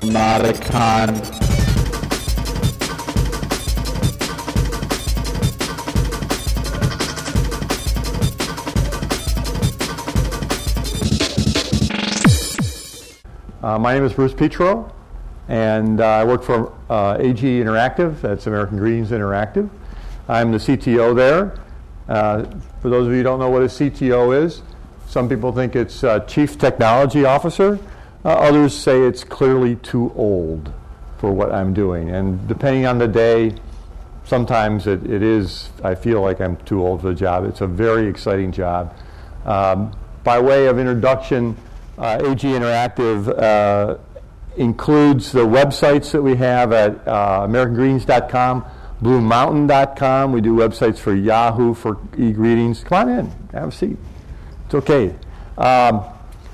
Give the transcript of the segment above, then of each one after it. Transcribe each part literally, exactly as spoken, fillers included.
Modicon. Uh, my name is Bruce Petro, and uh, I work for uh, A G Interactive. That's American Greetings Interactive. I'm the C T O there. Uh, for those of you who don't know what a C T O is, some people think it's uh, Chief Technology Officer. Uh, others say it's clearly too old for what I'm doing. And depending on the day, sometimes it, it is, I feel like I'm too old for the job. It's a very exciting job. Um, by way of introduction, uh, A G Interactive uh, includes the websites that we have at uh, American Greetings dot com, Blue Mountain dot com. We do websites for Yahoo for e-greetings. Come on in, have a seat. It's okay. Um,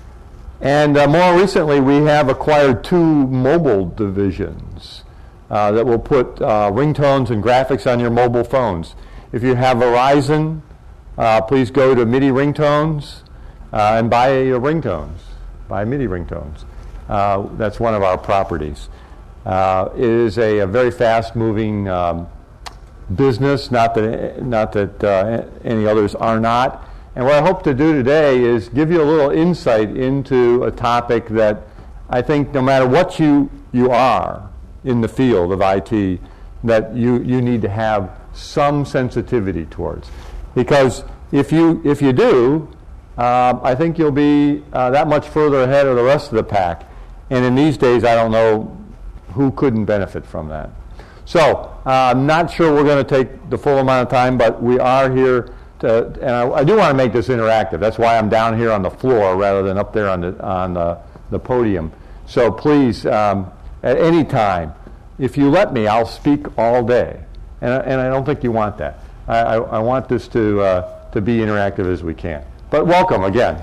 and uh, more recently, we have acquired two mobile divisions uh, that will put uh, ringtones and graphics on your mobile phones. If you have Verizon, uh, please go to MIDI Ringtones uh, and buy your ringtones. Buy MIDI ringtones. Uh, that's one of our properties. Uh, it is a, a very fast-moving um, business, not that, not that uh, any others are not. And what I hope to do today is give you a little insight into a topic that I think no matter what you, you are in the field of I T, that you, you need to have some sensitivity towards. Because if you, if you do, uh, I think you'll be uh, that much further ahead of the rest of the pack. And in these days, I don't know who couldn't benefit from that. So uh, I'm not sure we're going to take the full amount of time, but we are here to, and I, I do want to make this interactive. That's why I'm down here on the floor rather than up there on the, on the, the podium. So please, um, at any time, if you let me, I'll speak all day. And, and I don't think you want that. I, I, I want this to, uh, to be interactive as we can. But welcome again.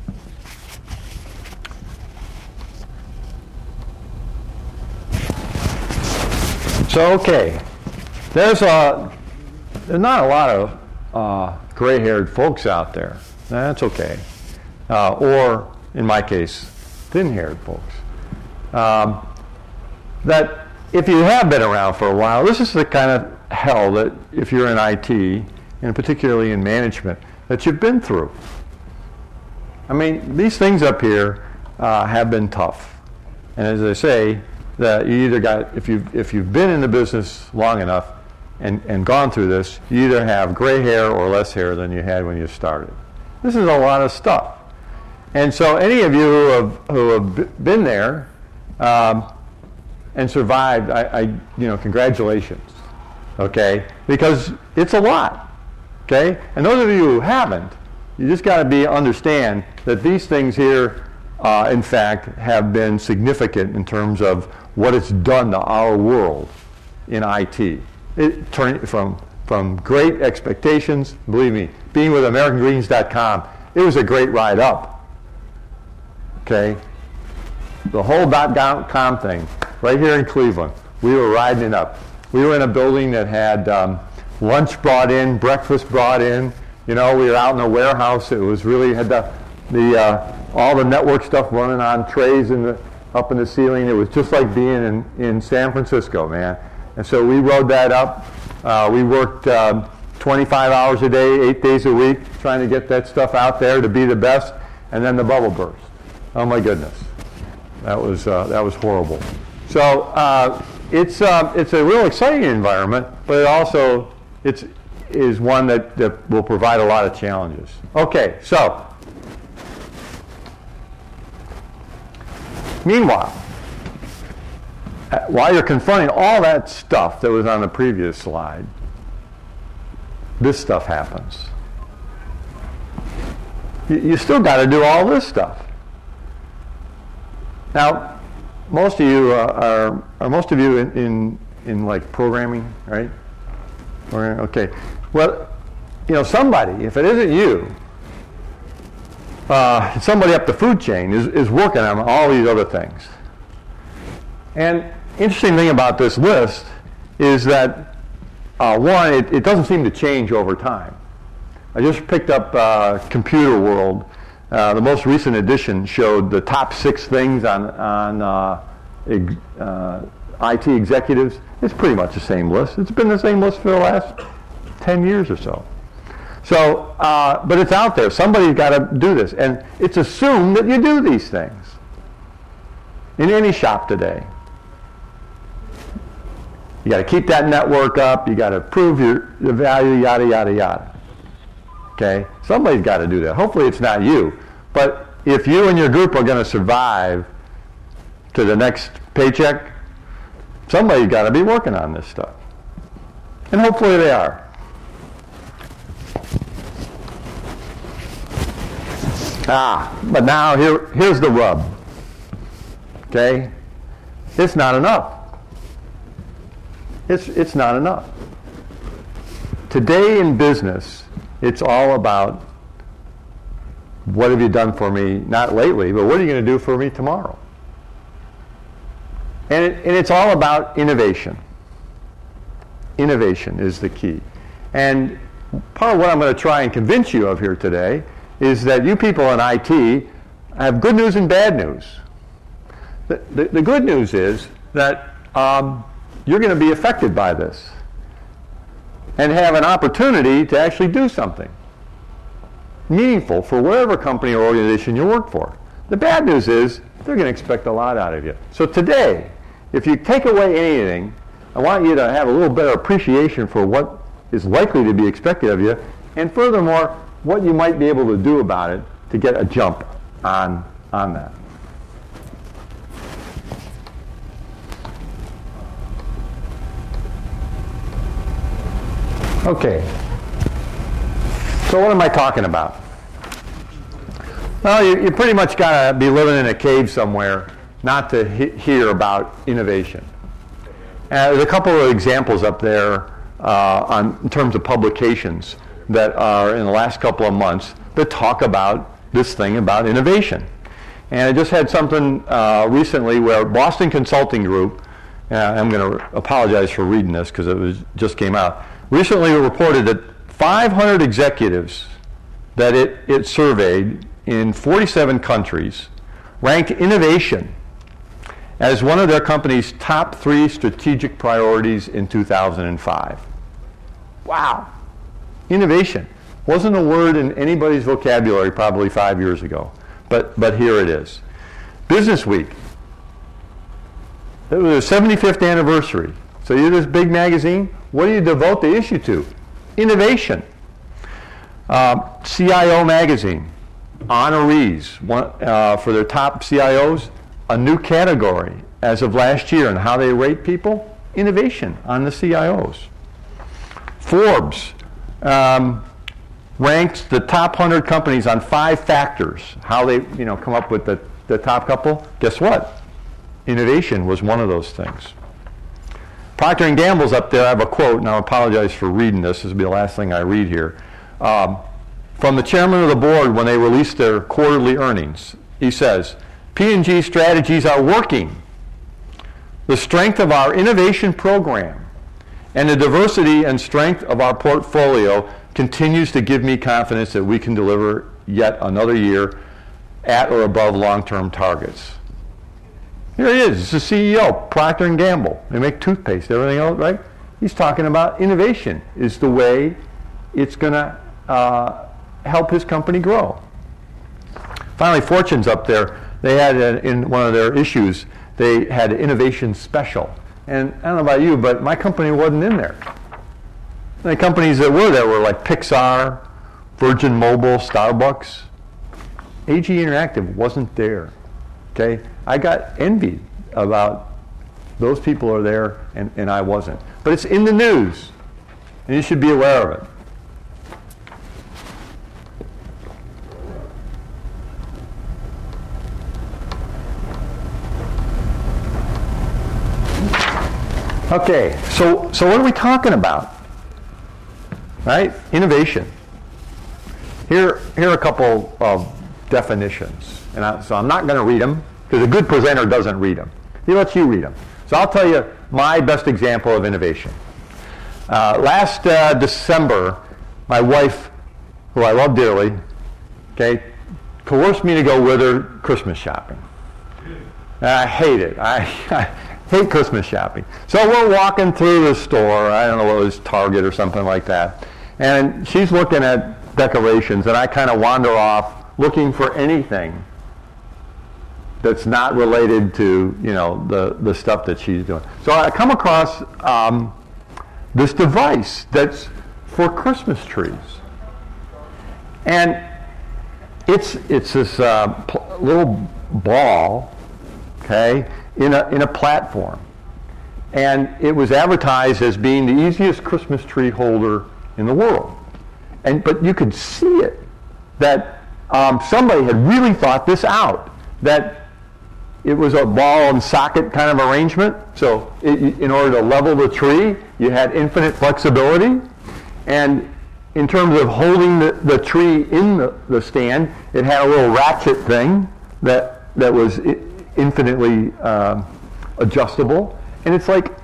So, okay, there's, a, there's not a lot of uh, gray-haired folks out there. That's okay. Uh, or, in my case, thin-haired folks. Um, that if you have been around for a while, this is the kind of hell that if you're in I T, and particularly in management, that you've been through. I mean, these things up here uh, have been tough. And as I say, that you either got, if you've, if you've been in the business long enough and, and gone through this, you either have gray hair or less hair than you had when you started. This is a lot of stuff. And so any of you who have, who have been there um, and survived, I, I, you know, congratulations, okay? Because it's a lot, okay? And those of you who haven't, you just got to be understand that these things here, uh, in fact, have been significant in terms of what it's done to our world in I T. It turned from from great expectations. Believe me, being with American Greetings dot com, it was a great ride up. Okay, the whole dot-com thing, right here in Cleveland, we were riding it up. We were in a building that had um, lunch brought in, breakfast brought in. You know, we were out in a warehouse. It was really had the the uh, all the network stuff running on trays in the up in the ceiling. It was just like being in, in San Francisco, man. And so we rode that up. Uh, we worked uh, twenty-five hours a day, eight days a week, trying to get that stuff out there to be the best. And then the bubble burst. Oh my goodness, that was uh, that was horrible. So uh, it's uh, it's a real exciting environment, but it also it's is one that, that will provide a lot of challenges. Okay, so meanwhile, while you're confronting all that stuff that was on the previous slide, this stuff happens. You, you still got to do all this stuff. Now, most of you uh, are, are most of you in, in in like programming, right? Or, okay. Well, you know, somebody, if it isn't you, uh, somebody up the food chain is, is working on all these other things. And interesting thing about this list is that, uh, one, it, it doesn't seem to change over time. I just picked up uh, Computer World. Uh, the most recent edition showed the top six things on, on uh, uh, I T executives, it's pretty much the same list. It's been the same list for the last ten years or so. So, uh, but it's out there. Somebody's got to do this. And it's assumed that you do these things in any shop today. You got to keep that network up. You got to prove your, the value, yada, yada, yada. Okay? Somebody's got to do that. Hopefully it's not you. But if you and your group are going to survive to the next paycheck, somebody's got to be working on this stuff. And hopefully they are. Ah, but now here, here's the rub. Okay? It's not enough. It's, it's not enough. Today in business, it's all about what have you done for me, not lately, but what are you going to do for me tomorrow? And, it, and it's all about innovation. Innovation is the key. And part of what I'm going to try and convince you of here today is that you people in I T have good news and bad news. The, the, the good news is that um, you're going to be affected by this and have an opportunity to actually do something meaningful for whatever company or organization you work for. The bad news is they're going to expect a lot out of you. So today, if you take away anything, I want you to have a little better appreciation for what is likely to be expected of you, and furthermore, what you might be able to do about it to get a jump on, on that. Okay. So what am I talking about? Well, you, you pretty much got to be living in a cave somewhere not to he- hear about innovation. Uh, there's a couple of examples up there uh, on, in terms of publications that are in the last couple of months that talk about this thing about innovation. And I just had something uh, recently where Boston Consulting Group, uh, I'm going to apologize for reading this because it was just came out, recently reported that five hundred executives that it, it surveyed in forty-seven countries ranked innovation as one of their company's top three strategic priorities in two thousand five. Wow. Innovation. Wasn't a word in anybody's vocabulary probably five years ago, but, but here it is. Business Week. It was their seventy-fifth anniversary. So you're this big magazine. What do you devote the issue to? Innovation. Um, C I O Magazine. Honorees one, uh, for their top C I Os. A new category as of last year and how they rate people. Innovation on the C I Os. Forbes um, ranks the top one hundred companies on five factors. How they you know come up with the, the top couple. Guess what? Innovation was one of those things. Procter and Gamble's up there. I have a quote, and I apologize for reading this. This will be the last thing I read here. Um, from the chairman of the board when they released their quarterly earnings. He says, P and G strategies are working. The strength of our innovation program and the diversity and strength of our portfolio continues to give me confidence that we can deliver yet another year at or above long-term targets. Here he is. It's the C E O, Procter and Gamble. They make toothpaste, everything else, right? He's talking about innovation is the way it's going to uh, help his company grow. Finally, Fortune's up there. They had a, in one of their issues, they had an innovation special. And I don't know about you, but my company wasn't in there. The companies that were there were like Pixar, Virgin Mobile, Starbucks. A G Interactive wasn't there. Okay, I got envied about those people are there and, and I wasn't. But it's in the news, and you should be aware of it. Okay, so so what are we talking about? Right? Innovation. Here, here are a couple of definitions. And I, so I'm not going to read them, because a good presenter doesn't read them. He lets you read them. So I'll tell you my best example of innovation. Uh, last uh, December, my wife, who I love dearly, okay, coerced me to go with her Christmas shopping. And I hate it. I, I hate Christmas shopping. So we're walking through the store. I don't know what it was, Target or something like that. And she's looking at decorations, and I kind of wander off looking for anything that's not related to, you know, the, the stuff that she's doing. So I come across um, this device that's for Christmas trees. And it's it's this uh, pl- little ball, okay, in a in a platform. And it was advertised as being the easiest Christmas tree holder in the world. And but you could see it, that um, somebody had really thought this out, that it was a ball and socket kind of arrangement. So it, in order to level the tree, you had infinite flexibility. And in terms of holding the, the tree in the, the stand, it had a little ratchet thing that, that was I- infinitely uh, adjustable. And it's like,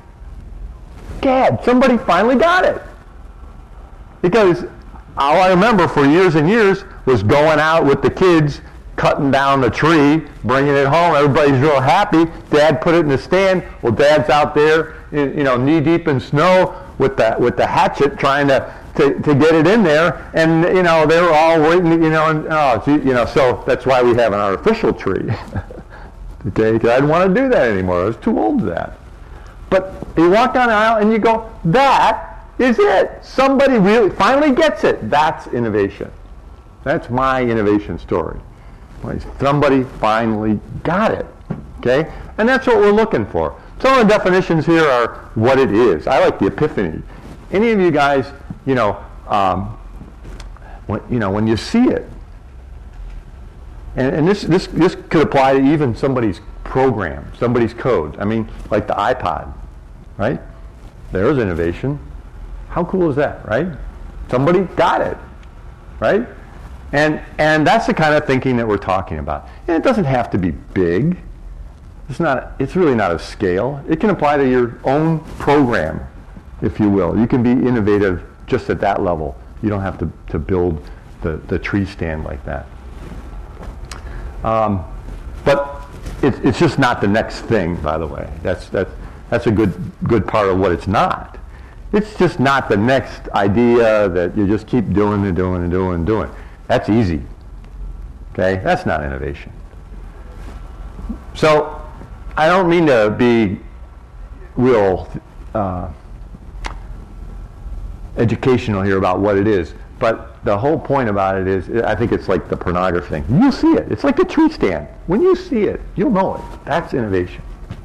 Gad, somebody finally got it. Because all I remember for years and years was going out with the kids, cutting down the tree, bringing it home. Everybody's real happy. Dad put it in the stand. Well, Dad's out there, you know, knee deep in snow with the with the hatchet, trying to, to, to get it in there. And you know, they were all waiting. You know, and oh, gee, you know, so that's why we have an artificial tree. Okay, because I didn't want to do that anymore. I was too old for that. But you walk down the aisle and you go, that is it. Somebody really finally gets it. That's innovation. That's my innovation story. Somebody finally got it, okay? And that's what we're looking for. Some of the definitions here are what it is. I like the epiphany. Any of you guys, you know, um, when, you know, when you see it, and, and this, this, this could apply to even somebody's program, somebody's code. I mean, like the iPod, right? There's innovation. How cool is that, right? Somebody got it, right? And and that's the kind of thinking that we're talking about. And it doesn't have to be big. It's not. It's really not a scale. It can apply to your own program, if you will. You can be innovative just at that level. You don't have to, to build the, the tree stand like that. Um, but it's it's just not the next thing, by the way. That's that's that's a good good part of what it's not. It's just not the next idea that you just keep doing and doing and doing and doing. That's easy. Okay? That's not innovation. So I don't mean to be real uh, educational here about what it is, but the whole point about it is, I think it's like the pornography thing. You'll see it. It's like the tree stand. When you see it, you'll know it. That's innovation.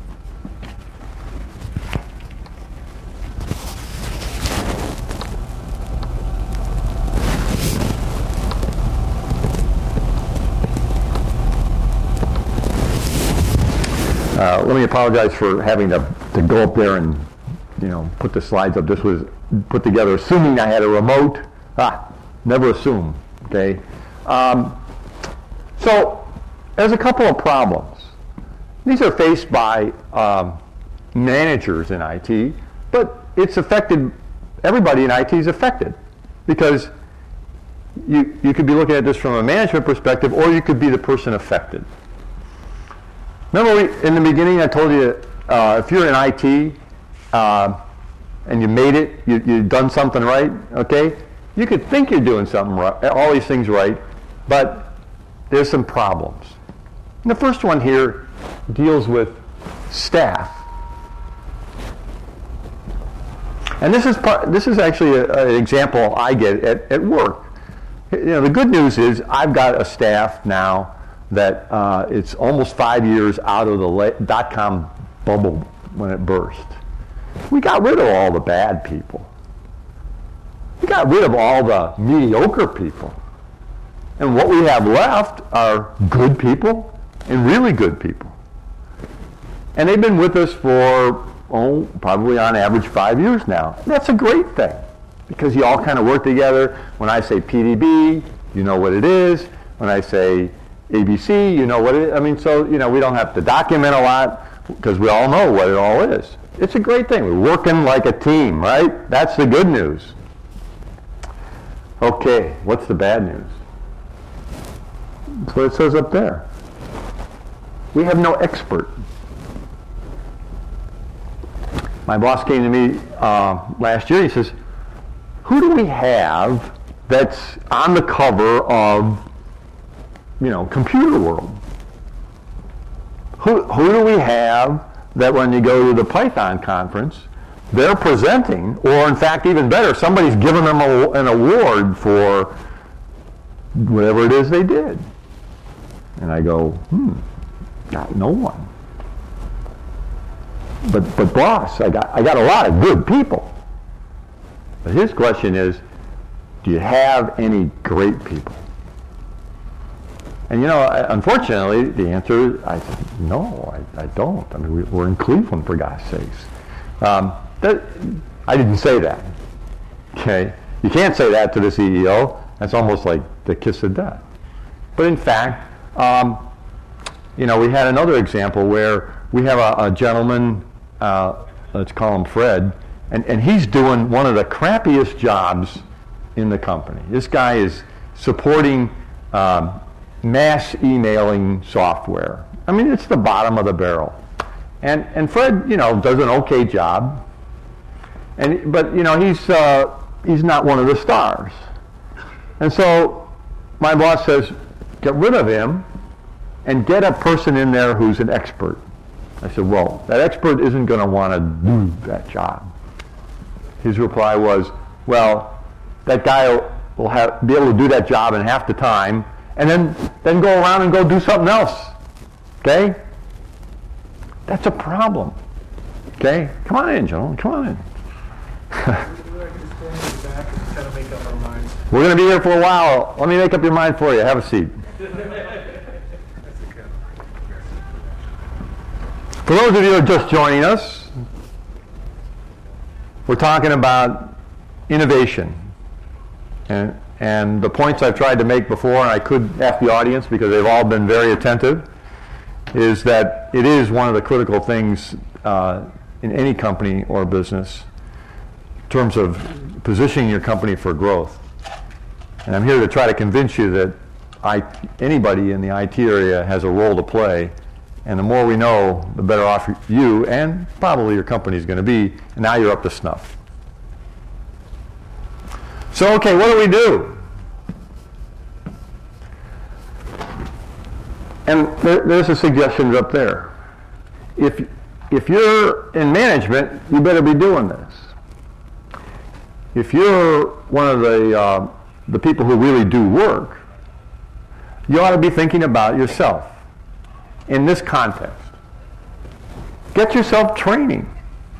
Uh, let me apologize for having to, to go up there and, you know, put the slides up. This was put together assuming I had a remote. Ah, never assume, okay? Um, so there's a couple of problems. These are faced by um, managers in I T, but it's affected, everybody in I T is affected, because you, you could be looking at this from a management perspective, or you could be the person affected. Remember we, in the beginning I told you uh, if you're in I T uh, and you made it, you, you've done something right, okay? You could think you're doing something right, all these things right, but there's some problems. And the first one here deals with staff. And this is part, this is actually a, an example I get at, at work. You know, the good news is I've got a staff now that uh, it's almost five years out of the la- dot-com bubble when it burst. We got rid of all the bad people. We got rid of all the mediocre people. And what we have left are good people and really good people. And they've been with us for, oh, probably on average five years now. And that's a great thing, because you all kind of work together. When I say P D B, you know what it is. When I say A B C, you know what it is. I mean, so, you know, we don't have to document a lot because we all know what it all is. It's a great thing. We're working like a team, right? That's the good news. Okay, what's the bad news? That's what it says up there. we have no expert. My boss came to me uh, last year. He says, who do we have that's on the cover of, you know, Computer World? Who, who do we have that when you go to the Python conference, they're presenting, or in fact, even better, somebody's giving them a, an award for whatever it is they did? And I go, hmm, got no one. But but boss, I got I got a lot of good people. But his question is, do you have any great people? And you know, unfortunately, the answer is, I said, no, I, I don't. I mean, we, we're in Cleveland, for God's sakes. Um, that, I didn't say that. Okay, you can't say that to the C E O. That's almost like the kiss of death. But in fact, um, you know, we had another example where we have a, a gentleman. Uh, let's call him Fred, and, and he's doing one of the crappiest jobs in the company. This guy is supporting um, mass emailing software. I mean, it's the bottom of the barrel. And and Fred, you know, does an okay job. And but you know, he's uh, he's not one of the stars. And so my boss says, get rid of him and get a person in there who's an expert. I said, well, that expert isn't going to want to do that job. His reply was, well, that guy will have, be able to do that job in half the time, and then, then go around and go do something else. Okay? That's a problem. Okay? Come on in, gentlemen. Come on in. We're going to be here for a while. Let me make up your mind for you. Have a seat. For those of you who are just joining us, we're talking about innovation. And, and the points I've tried to make before, and I could ask the audience because they've all been very attentive, is that it is one of the critical things uh, in any company or business in terms of positioning your company for growth. And I'm here to try to convince you that I, anybody in the I T area has a role to play. And the more we know, the better off you and probably your company is going to be. And now you're up to snuff. So, okay, what do we do? And there, there's a suggestion up there. If, if you're in management, you better be doing this. If you're one of the, uh, the people who really do work, you ought to be thinking about yourself. In this context, get yourself training.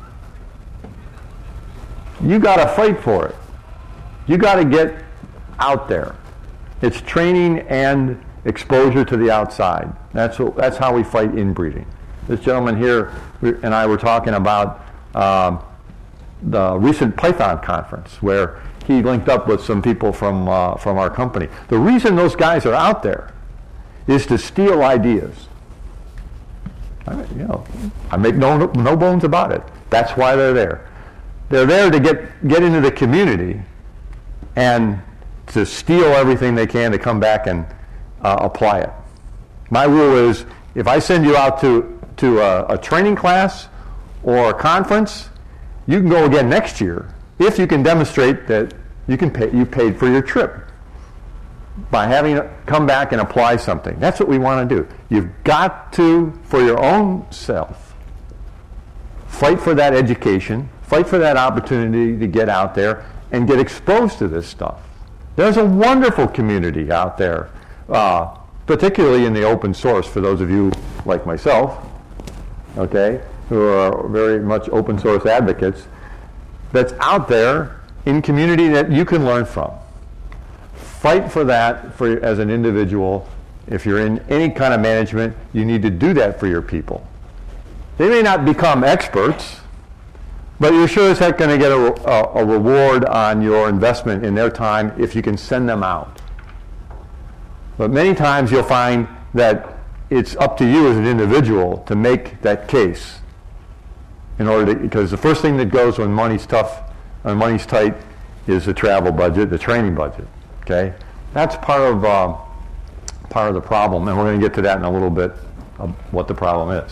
You got to fight for it. You got to get out there. It's training and exposure to the outside. That's what, that's how we fight inbreeding. This gentleman here and I were talking about um, the recent Python conference where he linked up with some people from uh, from our company. The reason those guys are out there is to steal ideas. I mean, you know, I make no no bones about it. That's why they're there. They're there to get get into the community and to steal everything they can to come back and uh, apply it. My rule is, if I send you out to to a, a training class or a conference, you can go again next year if you can demonstrate that you can pay you paid for your trip by having to come back and apply something. That's what we want to do. You've got to, for your own self, fight for that education, fight for that opportunity to get out there and get exposed to this stuff. There's a wonderful community out there, uh, particularly in the open source, for those of you like myself, okay, who are very much open source advocates, that's out there in community that you can learn from. Fight for that for, as an individual. If you're in any kind of management, you need to do that for your people. They may not become experts, but you're sure as heck going to get a, a, a reward on your investment in their time if you can send them out. But many times you'll find that it's up to you as an individual to make that case. In order to, because the first thing that goes when money's tough, when money's tight, is the travel budget, the training budget. Okay, that's part of uh, part of the problem, and we're going to get to that in a little bit. of what the problem is.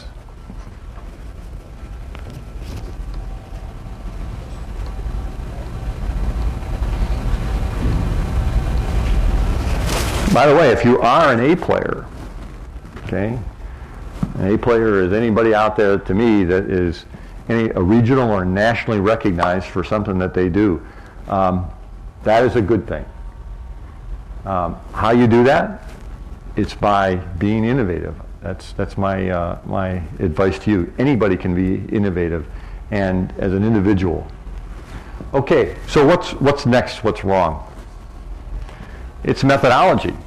By the way, if you are an A player, okay, an A player is anybody out there to me that is any a regional or nationally recognized for something that they do. Um, that is a good thing. Um, how you do that? It's by being innovative. That's that's my uh, my advice to you. Anybody can be innovative, and as an individual. Okay, so what's what's next? What's wrong? It's methodology.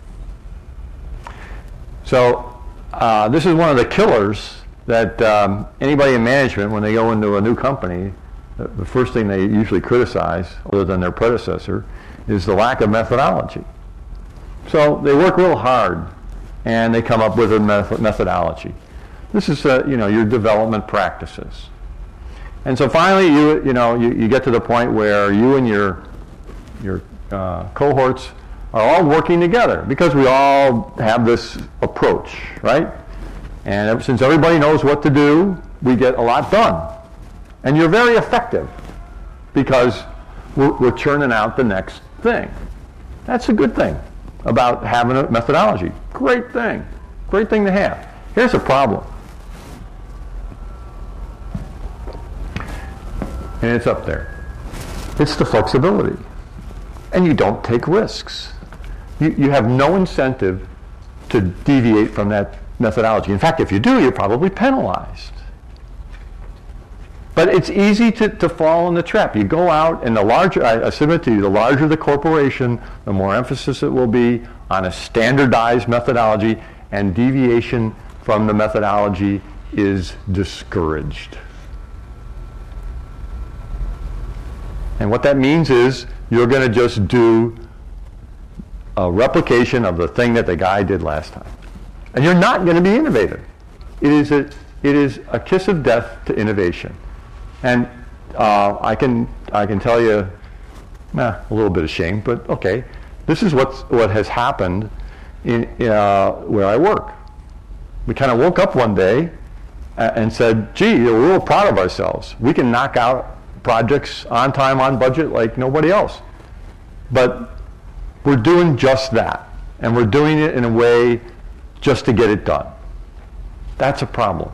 So uh, this is one of the killers that um, anybody in management, when they go into a new company, the, the first thing they usually criticize, other than their predecessor, is the lack of methodology. So they work real hard, and they come up with a method methodology. This is uh, you know your development practices. And so finally, you you know you, you get to the point where you and your your uh, cohorts are all working together because we all have this approach, right? And ever, since everybody knows what to do, we get a lot done. And you're very effective because we're, we're churning out the next thing. That's a good thing about having a methodology. Great thing. Great thing to have. Here's a problem. And it's up there. It's the flexibility. And you don't take risks. You, you have no incentive to deviate from that methodology. In fact, if you do, you're probably penalized. But it's easy to, to fall in the trap. You go out, and the larger, I, I submit to you, the larger the corporation, the more emphasis it will be on a standardized methodology, and deviation from the methodology is discouraged. And what that means is you're going to just do a replication of the thing that the guy did last time. And you're not going to be innovative. It is a, it is a kiss of death to innovation. And uh, I can I can tell you, eh, a little bit of shame, but okay, this is what's, what has happened in uh, where I work. We kind of woke up one day and said, gee, we're real proud of ourselves. We can knock out projects on time, on budget like nobody else. But we're doing just that. And we're doing it in a way just to get it done. That's a problem.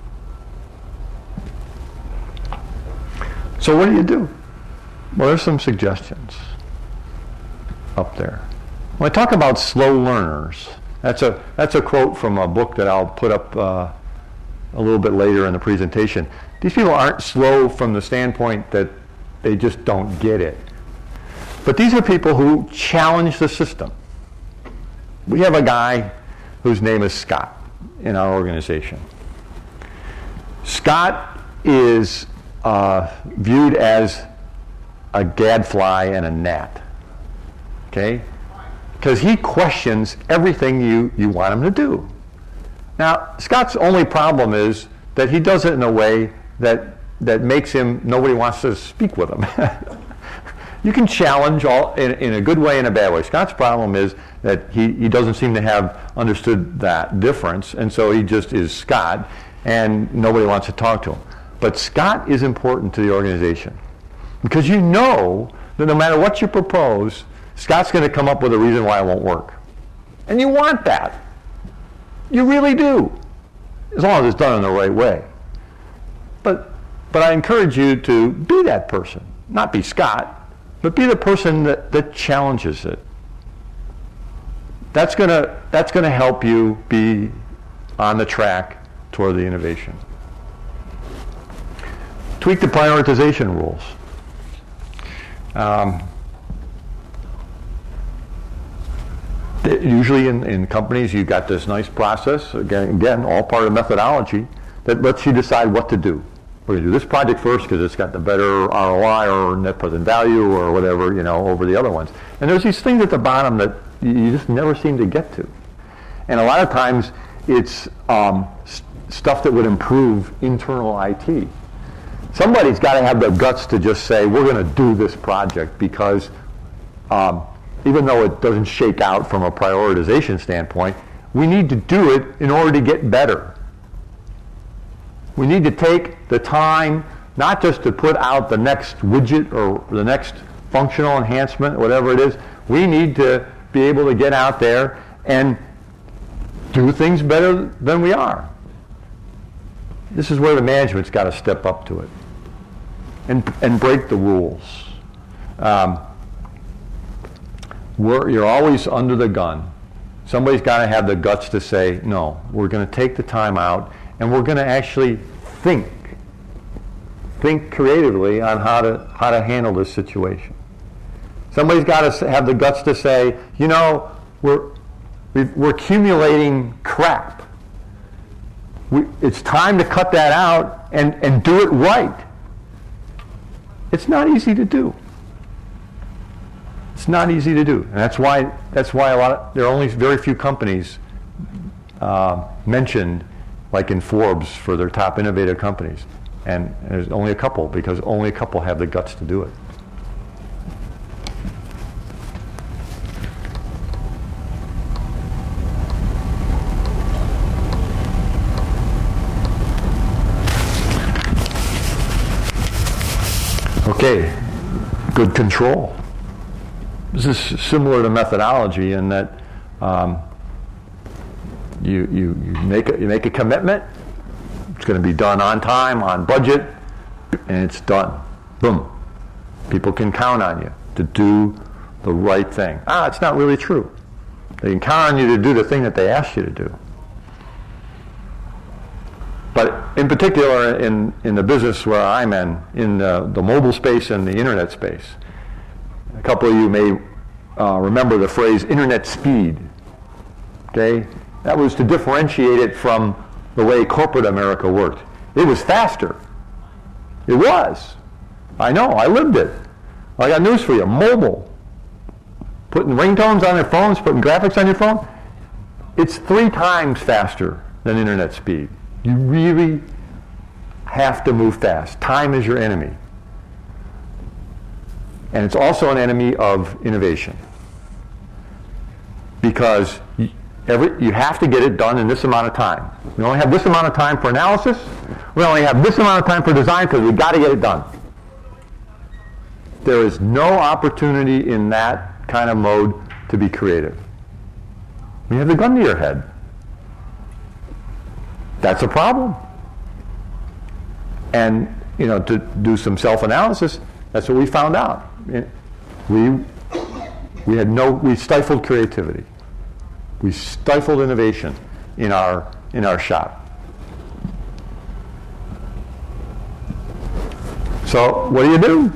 So what do you do? Well, there's some suggestions up there. When I talk about slow learners, that's a, that's a quote from a book that I'll put up uh, a little bit later in the presentation. These people aren't slow from the standpoint that they just don't get it. But these are people who challenge the system. We have a guy whose name is Scott in our organization. Scott is uh, viewed as a gadfly and a gnat, okay? Because he questions everything you, you want him to do. Now, Scott's only problem is that he does it in a way that, that makes him, nobody wants to speak with him. You can challenge all in, in a good way and a bad way. Scott's problem is that he, he doesn't seem to have understood that difference, and so he just is Scott, and nobody wants to talk to him. But Scott is important to the organization because you know that no matter what you propose, Scott's going to come up with a reason why it won't work. And you want that. You really do, as long as it's done in the right way. But, but I encourage you to be that person, not be Scott, but be the person that, that challenges it. That's gonna that's gonna help you be on the track toward the innovation. Tweak the prioritization rules. Um, usually in, in companies you've got this nice process, again, again, all part of methodology, that lets you decide what to do. We're going to do this project first because it's got the better R O I or net present value or whatever, you know, over the other ones. And there's these things at the bottom that you just never seem to get to. And a lot of times it's um, st- stuff that would improve internal I T. Somebody's got to have the guts to just say, we're going to do this project because um, even though it doesn't shake out from a prioritization standpoint, We need to do it in order to get better. We need to take the time not just to put out the next widget or the next functional enhancement, whatever it is. We need to be able to get out there and do things better than we are. This is where the management's got to step up to it and, and break the rules. Um, we're, you're always under the gun. Somebody's got to have the guts to say, no, we're going to take the time out and we're going to actually think. Think creatively on how to, how to handle this situation. Somebody's got to have the guts to say, you know, we're, we're accumulating crap. We, it's time to cut that out and, and do it right. It's not easy to do. It's not easy to do, and that's why that's why a lot of, there are only very few companies uh, mentioned, like in Forbes, for their top innovative companies, and there's only a couple because only a couple have the guts to do it. Okay, good control. This is similar to methodology in that um, you, you, you, make a, you make a commitment, it's going to be done on time, on budget, and it's done. Boom. People can count on you to do the right thing. Ah, it's not really true. They can count on you to do the thing that they asked you to do. But in particular, in, in the business where I'm in, in the, the mobile space and the internet space, a couple of you may uh, remember the phrase internet speed. Okay? That was to differentiate it from the way corporate America worked. It was faster. It was. I know, I lived it. I got news for you. Mobile. Putting ringtones on your phones, putting graphics on your phone, it's three times faster than internet speed. You really have to move fast. Time is your enemy. And it's also an enemy of innovation. Because you, every, you have to get it done in this amount of time. We only have this amount of time for analysis. We only have this amount of time for design because we've got to get it done. There is no opportunity in that kind of mode to be creative. You have the gun to your head. That's a problem. And, you know, to do some self-analysis, that's what we found out. We, we had no, we stifled creativity. We stifled innovation in our, in our shop. So what do you do?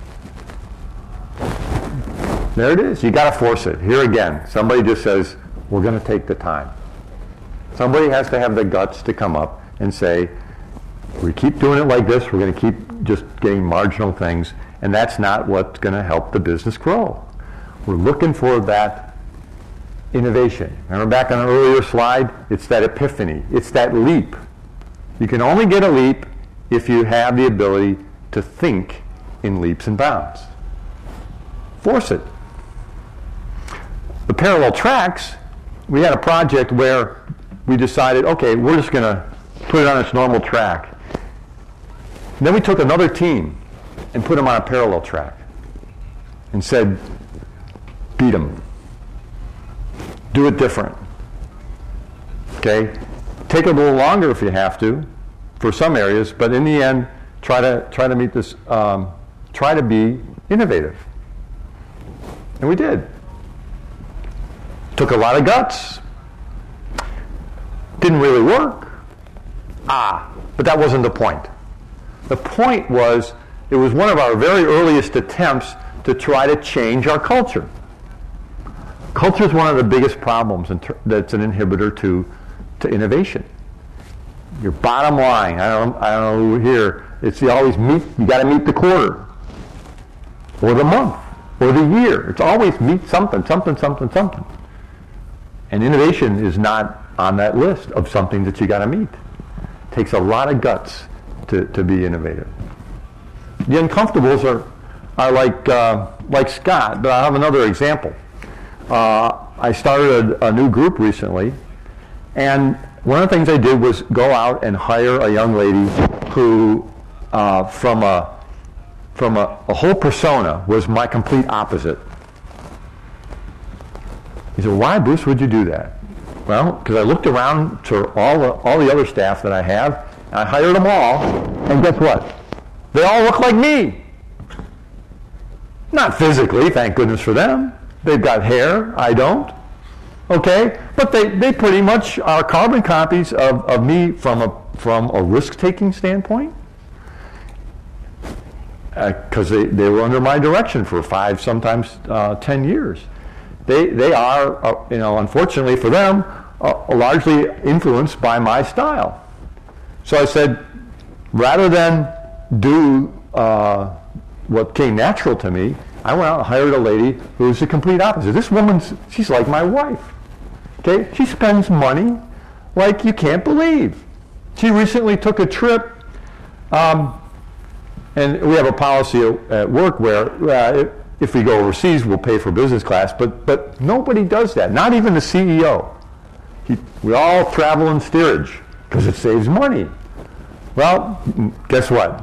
There it is. You got to force it. Here again, somebody just says, we're going to take the time. Somebody has to have the guts to come up and say, we keep doing it like this, we're going to keep just getting marginal things, and that's not what's going to help the business grow. We're looking for that innovation. Remember back on an earlier slide? It's that epiphany. It's that leap. You can only get a leap if you have the ability to think in leaps and bounds. Force it. The parallel tracks, we had a project where we decided, okay, we're just going to put it on its normal track. And then we took another team and put them on a parallel track and said, beat them. Do it different. Okay? Take a little longer if you have to for some areas, but in the end, try to try to meet this, um, try to be innovative. And we did. Took a lot of guts. Didn't really work. Ah, but that wasn't the point. The point was, it was one of our very earliest attempts to try to change our culture. Culture is one of the biggest problems in ter- that's an inhibitor to, to innovation. Your bottom line, I don't, I don't know here, it's you always meet, you got to meet the quarter, or the month, or the year. It's always meet something, something, something, something. And innovation is not on that list of something that you got to meet. It takes a lot of guts to, to be innovative. The uncomfortables are, are like, uh, like Scott, but I have another example. Uh, I started a, a new group recently, And one of the things I did was go out and hire a young lady who, uh, from a from a, a whole persona, was my complete opposite. He said, "Why, Bruce, would you do that?" Well, because I looked around to all the all the other staff that I have, and I hired them all, and guess what? They all look like me. Not physically, thank goodness for them. They've got hair, I don't. Okay, but they, they pretty much are carbon copies of, of me from a from a risk-taking standpoint, because uh, they, they were under my direction for five, sometimes uh, ten years. They they are, uh, you know, unfortunately for them, uh, largely influenced by my style. So I said, rather than do uh, what came natural to me, I went out and hired a lady who's the complete opposite. This woman's, she's like my wife. Okay, she spends money like you can't believe. She recently took a trip, um, and we have a policy at work where uh, if, if we go overseas, we'll pay for business class, but but nobody does that, not even the C E O. He, we all travel in steerage because it saves money. Well, guess what?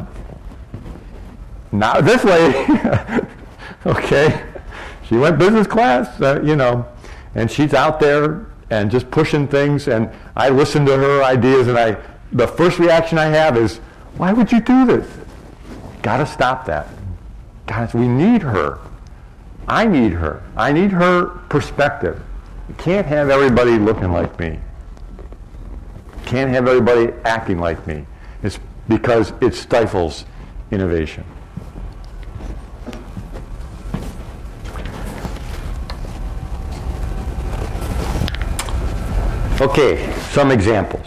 Not this lady. Okay, she went business class, uh, you know, and she's out there and just pushing things, and I listen to her ideas, and I, the first reaction I have is, why would you do this? Got to stop that. Guys, we need her. I need her. I need her perspective. You can't have everybody looking like me. Can't have everybody acting like me. It's because it stifles innovation. Okay, some examples.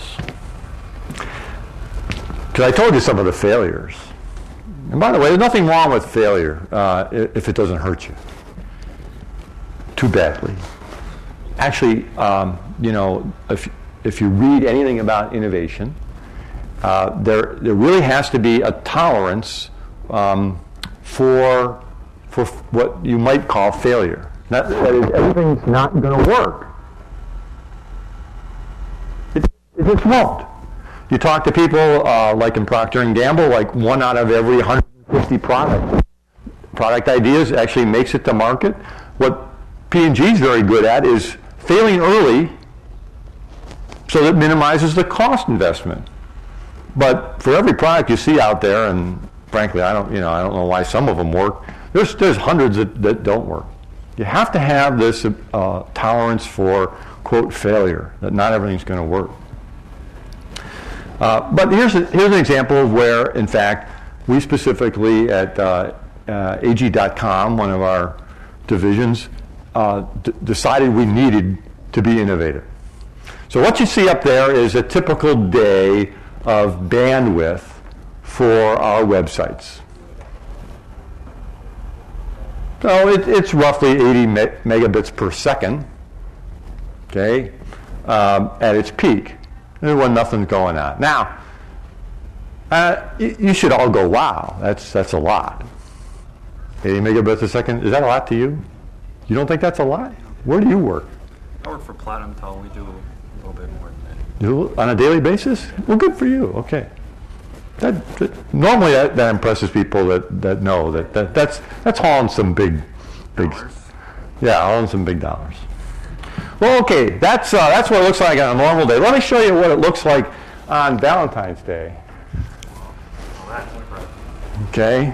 Because I told you some of the failures. And by the way, there's nothing wrong with failure uh, if it doesn't hurt you too badly. Actually, um, you know, if if you read anything about innovation, uh, there there really has to be a tolerance um, for for what you might call failure. That, that is, everything's not going to work. It just won't. You talk to people uh, like in Procter and Gamble, like one out of every one hundred fifty product product ideas actually makes it to market. What P and G is very good at is failing early so that it minimizes the cost investment. But for every product you see out there, and frankly, I don't, you know, I don't know why some of them work. There's there's hundreds that, that don't work. You have to have this uh, tolerance for quote failure, that not everything's going to work. Uh, but here's, a, here's an example of where, in fact, we specifically at uh, uh, A G dot com, one of our divisions, uh, d- decided we needed to be innovative. So what you see up there is a typical day of bandwidth for our websites. So it, it's roughly eighty me- megabits per second, okay, um, at its peak. When nothing's going on. Now, uh, you, you should all go, wow, that's that's a lot. eighty megabits a second, is that a lot to you? You don't think that's a lot? Where do you work? I work for Platinum Tel. We do a little bit more than that. You, on a daily basis? Well, good for you. Okay. That, that normally that, that impresses people that, that know that, that that's that's hauling some big, big, Dollars. yeah, hauling some big dollars. Well, okay, that's uh, that's what it looks like on a normal day. Let me show you what it looks like on Valentine's Day. Okay.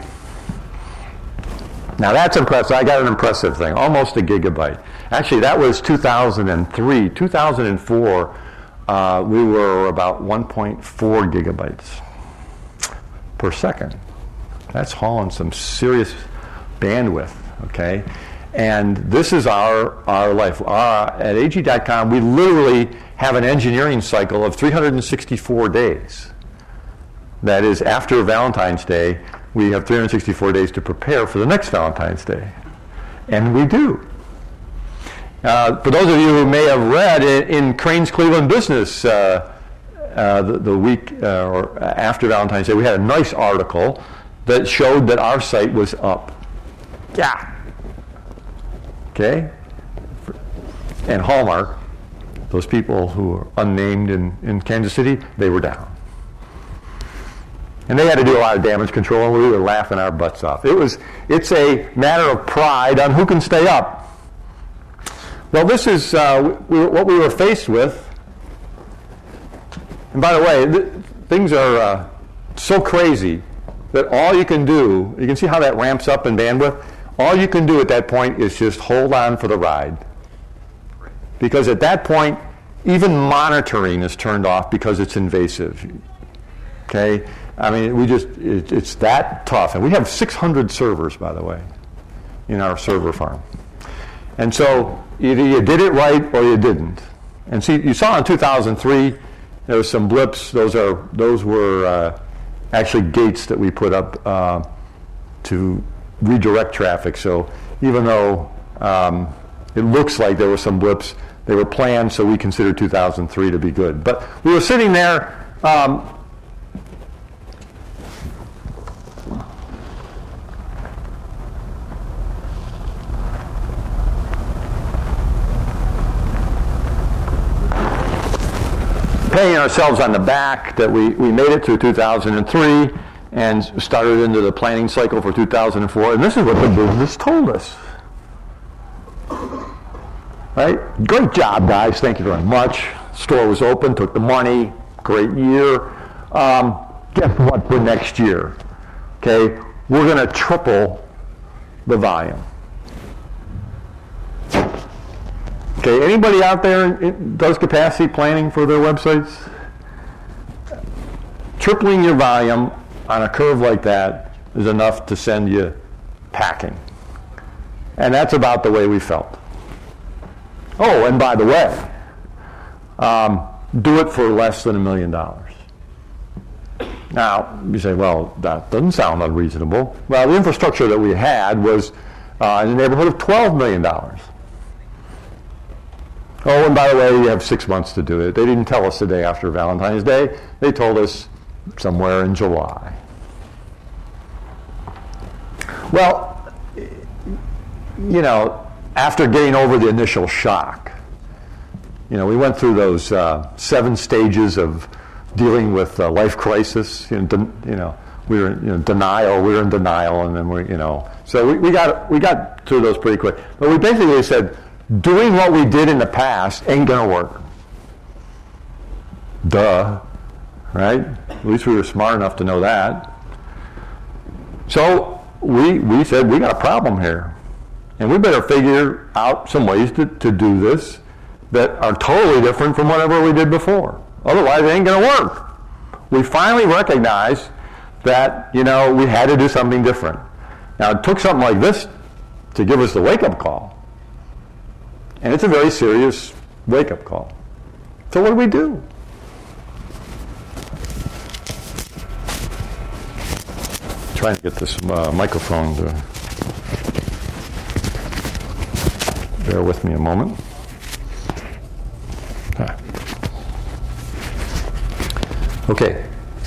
Now that's impressive. I got an impressive thing, almost a gigabyte. Actually, that was two thousand three. two thousand four, uh, we were about one point four gigabytes per second. That's hauling some serious bandwidth, okay? And this is our, our life. Uh, at A G dot com, we literally have an engineering cycle of three hundred sixty-four days. That is, after Valentine's Day, we have three hundred sixty-four days to prepare for the next Valentine's Day. And we do. Uh, for those of you who may have read in, in Crane's Cleveland Business uh, uh, the, the week uh, or after Valentine's Day, we had a nice article that showed that our site was up. Yeah. Okay? And Hallmark, those people who were unnamed in, in Kansas City, they were down. And they had to do a lot of damage control, and we were laughing our butts off. It was, it's a matter of pride on who can stay up. Well, this is uh, we, what we were faced with. And by the way, th- things are uh, so crazy that all you can do, you can see how that ramps up in bandwidth, all you can do at that point is just hold on for the ride. Because at that point, even monitoring is turned off because it's invasive. Okay? I mean, we just, it, it's that tough. And we have six hundred servers, by the way, in our server farm. And so either you did it right or you didn't. And see, you saw in two thousand three, there was some blips. Those are those were uh, actually gates that we put up uh, to redirect traffic. So even though um, it looks like there were some blips, they were planned, so we considered two thousand three to be good. But we were sitting there. Um, Paying ourselves on the back that we, we made it through two thousand three and started into the planning cycle for two thousand four. And this is what the business told us. Right? Great job, guys. Thank you very much. Store was open, took the money. Great year. Um, guess what for next year? Okay, we're going to triple the volume. Okay, anybody out there does capacity planning for their websites? Tripling your volume on a curve like that is enough to send you packing. And that's about the way we felt. Oh, and by the way, um, do it for less than a million dollars. Now, you say, well, that doesn't sound unreasonable. Well, the infrastructure that we had was uh, in the neighborhood of twelve million dollars. Oh, and by the way, you have six months to do it. They didn't tell us the day after Valentine's Day. They told us somewhere in July. Well, you know, after getting over the initial shock, you know, we went through those uh, seven stages of dealing with uh, life crisis. You know, den- you know, we were in you know, denial. We were in denial, and then we, you know, so we, we got we got through those pretty quick. But we basically said, doing what we did in the past ain't going to work. Duh. Right? At least we were smart enough to know that. So we we said, we got a problem here. And we better figure out some ways to, to do this that are totally different from whatever we did before. Otherwise, it ain't going to work. We finally recognized that, you know, we had to do something different. Now, it took something like this to give us the wake-up call. And it's a very serious wake-up call. So what do we do? Trying to get this uh, microphone to bear with me a moment. Ah. Okay.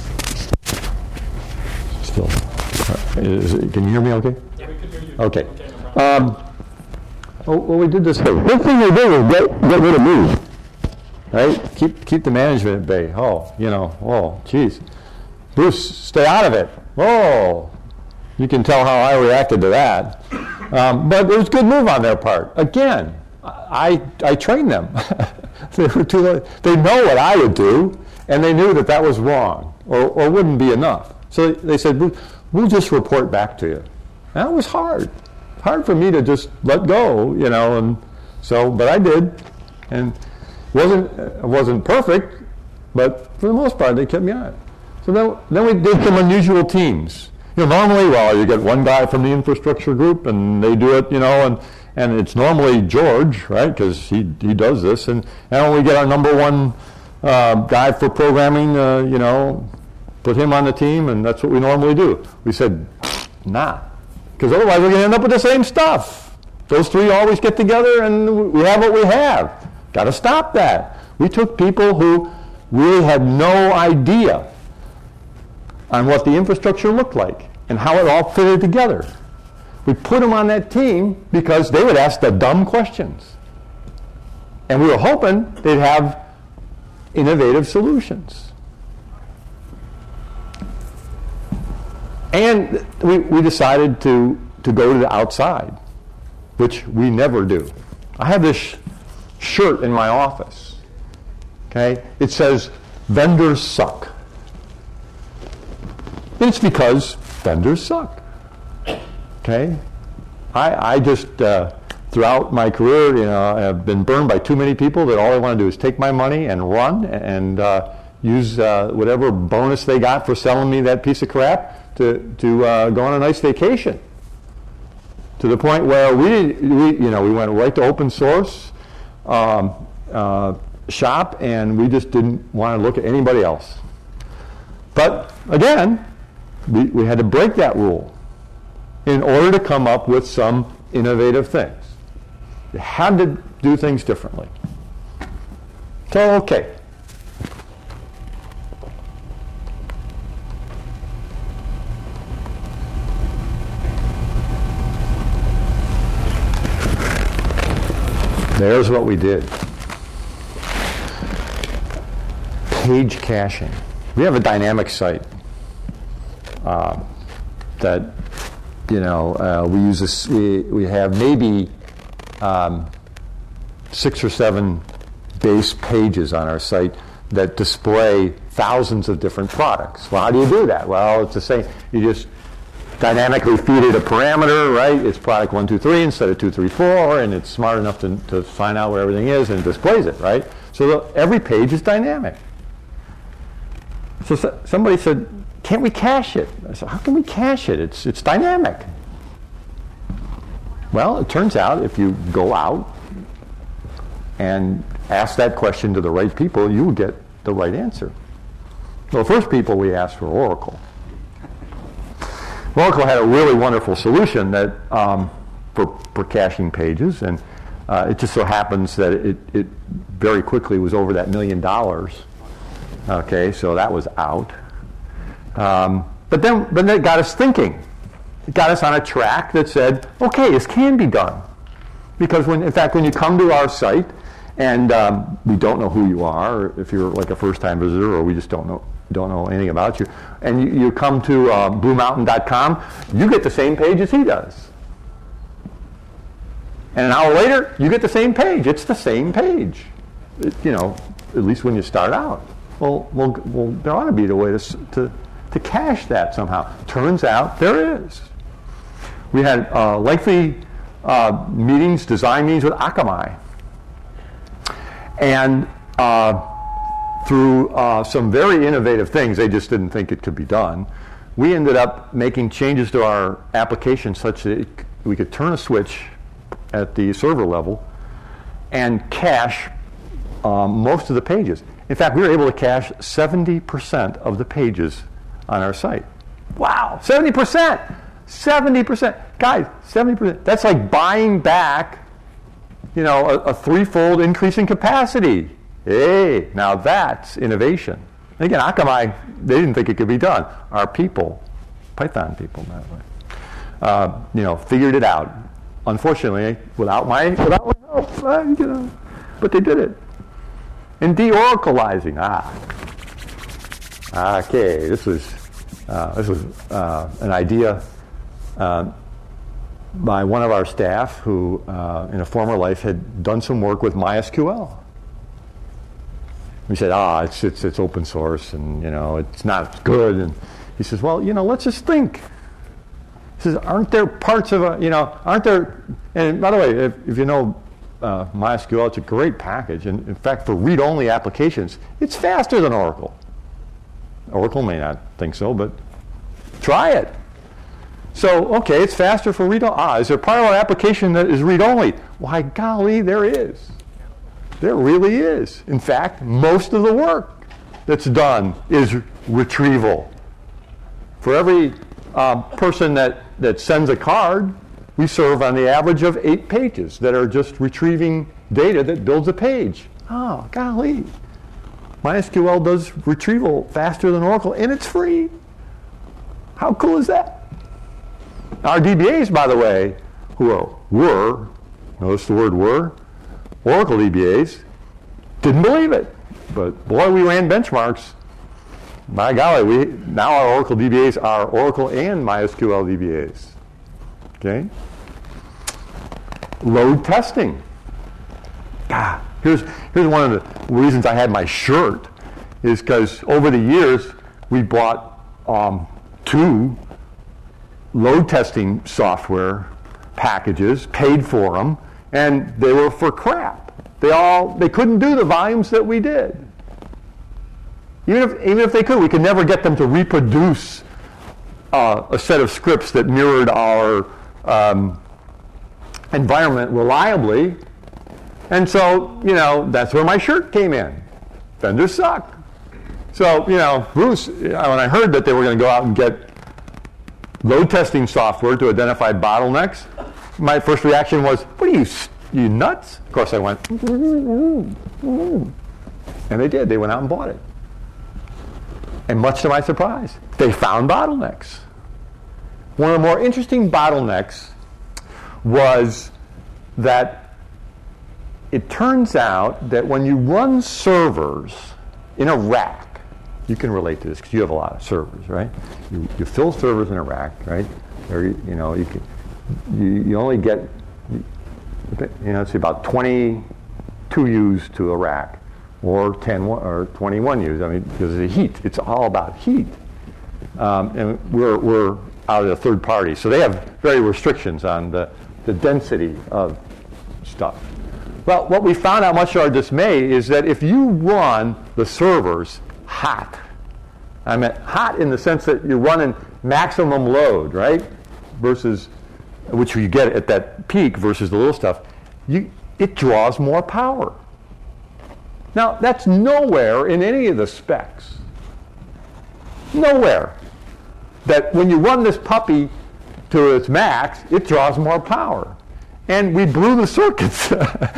Still, uh, is it, can you hear me okay? Yeah, we could hear you. Okay. Okay, no problem. Um, Well, well, we did this thing. One thing we did was get, get rid of me, right? Keep keep the management at bay. Oh, you know, oh, geez. Bruce, stay out of it. Oh, you can tell how I reacted to that. Um, but it was a good move on their part. Again, I I trained them. they were too. They know what I would do, and they knew that that was wrong or or wouldn't be enough. So they said, we'll just report back to you. That was hard. Hard for me to just let go, you know, and so, but I did, and wasn't it wasn't perfect, but for the most part, they kept me on it. So then, then we did some unusual teams. You know, normally, well, you get one guy from the infrastructure group, and they do it, you know, and and it's normally George, right, because he he does this, and and when we get our number one uh, guy for programming, uh, you know, put him on the team, and that's what we normally do. We said, nah. Because otherwise we're going to end up with the same stuff. Those three always get together and we have what we have. Got to stop that. We took people who really had no idea on what the infrastructure looked like and how it all fitted together. We put them on that team because they would ask the dumb questions. And we were hoping they'd have innovative solutions. And we, we decided to, to go to the outside, which we never do. I have this sh- shirt in my office. Okay? It says, vendors suck. And it's because vendors suck. Okay? I, I just, uh, throughout my career, you know, I've been burned by too many people that all they want to do is take my money and run and uh, use uh, whatever bonus they got for selling me that piece of crap to, to uh, go on a nice vacation. To the point where we, we you know, we went right to open source um, uh, shop, and we just didn't want to look at anybody else. But again, we, we had to break that rule in order to come up with some innovative things. You had to do things differently. So, okay. There's what we did. Page caching. We have a dynamic site uh, that, you know, uh, we use this. We we have maybe um, six or seven base pages on our site that display thousands of different products. Well, how do you do that? Well, it's the same. You just dynamically feed it a parameter, right? It's product one, two, three instead of two, three, four, and it's smart enough to, to find out where everything is and displays it, right? So the, every page is dynamic. So, so somebody said, can't we cache it? I said, how can we cache it? It's, it's dynamic. Well, it turns out if you go out and ask that question to the right people, you will get the right answer. Well, the first people we asked were Oracle. Oracle had a really wonderful solution that um, for, for caching pages, and uh, it just so happens that it, it very quickly was over that million dollars. Okay, so that was out. Um, but then, but then it got us thinking. It got us on a track that said, okay, this can be done. Because when, in fact, when you come to our site, and um, we don't know who you are, or if you're like a first-time visitor, or we just don't know don't know anything about you, and you, you come to uh, blue mountain dot com, you get the same page as he does. And an hour later, you get the same page. It's the same page. It, you know, at least when you start out. Well, well, well there ought to be a way to, to, to cache that somehow. Turns out there is. We had uh, lengthy uh, meetings, design meetings with Akamai. And uh, through uh, some very innovative things, they just didn't think it could be done, we ended up making changes to our application such that it, we could turn a switch at the server level and cache um, most of the pages. In fact, we were able to cache seventy percent of the pages on our site. Wow, seventy percent! seventy percent! Guys, seventy percent. That's like buying back, you know, a, a threefold increase in capacity. Hey, now that's innovation. And again, Akamai, they didn't think it could be done. Our people, Python people, by the way, uh, you know, figured it out. Unfortunately, without my without my help, uh, you know, but they did it. And de-oracleizing, ah, okay, this was uh, this was uh, an idea uh, by one of our staff who, uh, in a former life, had done some work with MySQL. We said, ah, it's, it's it's open source, and you know it's not good. And he says, well, you know, let's just think. He says, aren't there parts of a, you know, aren't there? And by the way, if, if you know uh, MySQL, it's a great package, and in fact, for read-only applications, it's faster than Oracle. Oracle may not think so, but try it. So, okay, it's faster for read-only. Ah, is there part of our application that is read-only? Why, golly, there is. There really is. In fact, most of the work that's done is retrieval. For every uh, person that, that sends a card, we serve on the average of eight pages that are just retrieving data that builds a page. Oh, golly. MySQL does retrieval faster than Oracle, and it's free. How cool is that? Our D B As, by the way, who are, were, notice the word were, Oracle D B As. Didn't believe it. But boy, we ran benchmarks. My golly, we now our Oracle D B As are Oracle and MySQL D B As. Okay? Load testing. Ah, here's, here's one of the reasons I had my shirt, is because over the years we bought um, two load testing software packages, paid for them, and they were for crap. They all they couldn't do the volumes that we did. Even if even if they could, we could never get them to reproduce uh, a set of scripts that mirrored our um, environment reliably. And so, you know, that's where my shirt came in. Vendors suck. So, you know, Bruce, when I heard that they were going to go out and get load testing software to identify bottlenecks, my first reaction was, what are you, you nuts? Of course I went, and they did. They went out and bought it. And much to my surprise, they found bottlenecks. One of the more interesting bottlenecks was that it turns out that when you run servers in a rack, you can relate to this because you have a lot of servers, right? You, you fill servers in a rack, right? Or you, you know, you can you, you only get you know it's about twenty-two U's to a rack, or ten or twenty-one U's. I mean, because of the heat, it's all about heat. Um, and we're we're out of the third party, so they have very restrictions on the the density of stuff. Well, what we found out, much to our dismay, is that if you run the servers hot, I mean hot in the sense that you're running maximum load, right, versus which you get at that peak versus the little stuff, you, it draws more power. Now, that's nowhere in any of the specs. Nowhere. That when you run this puppy to its max, it draws more power. And we blew the circuits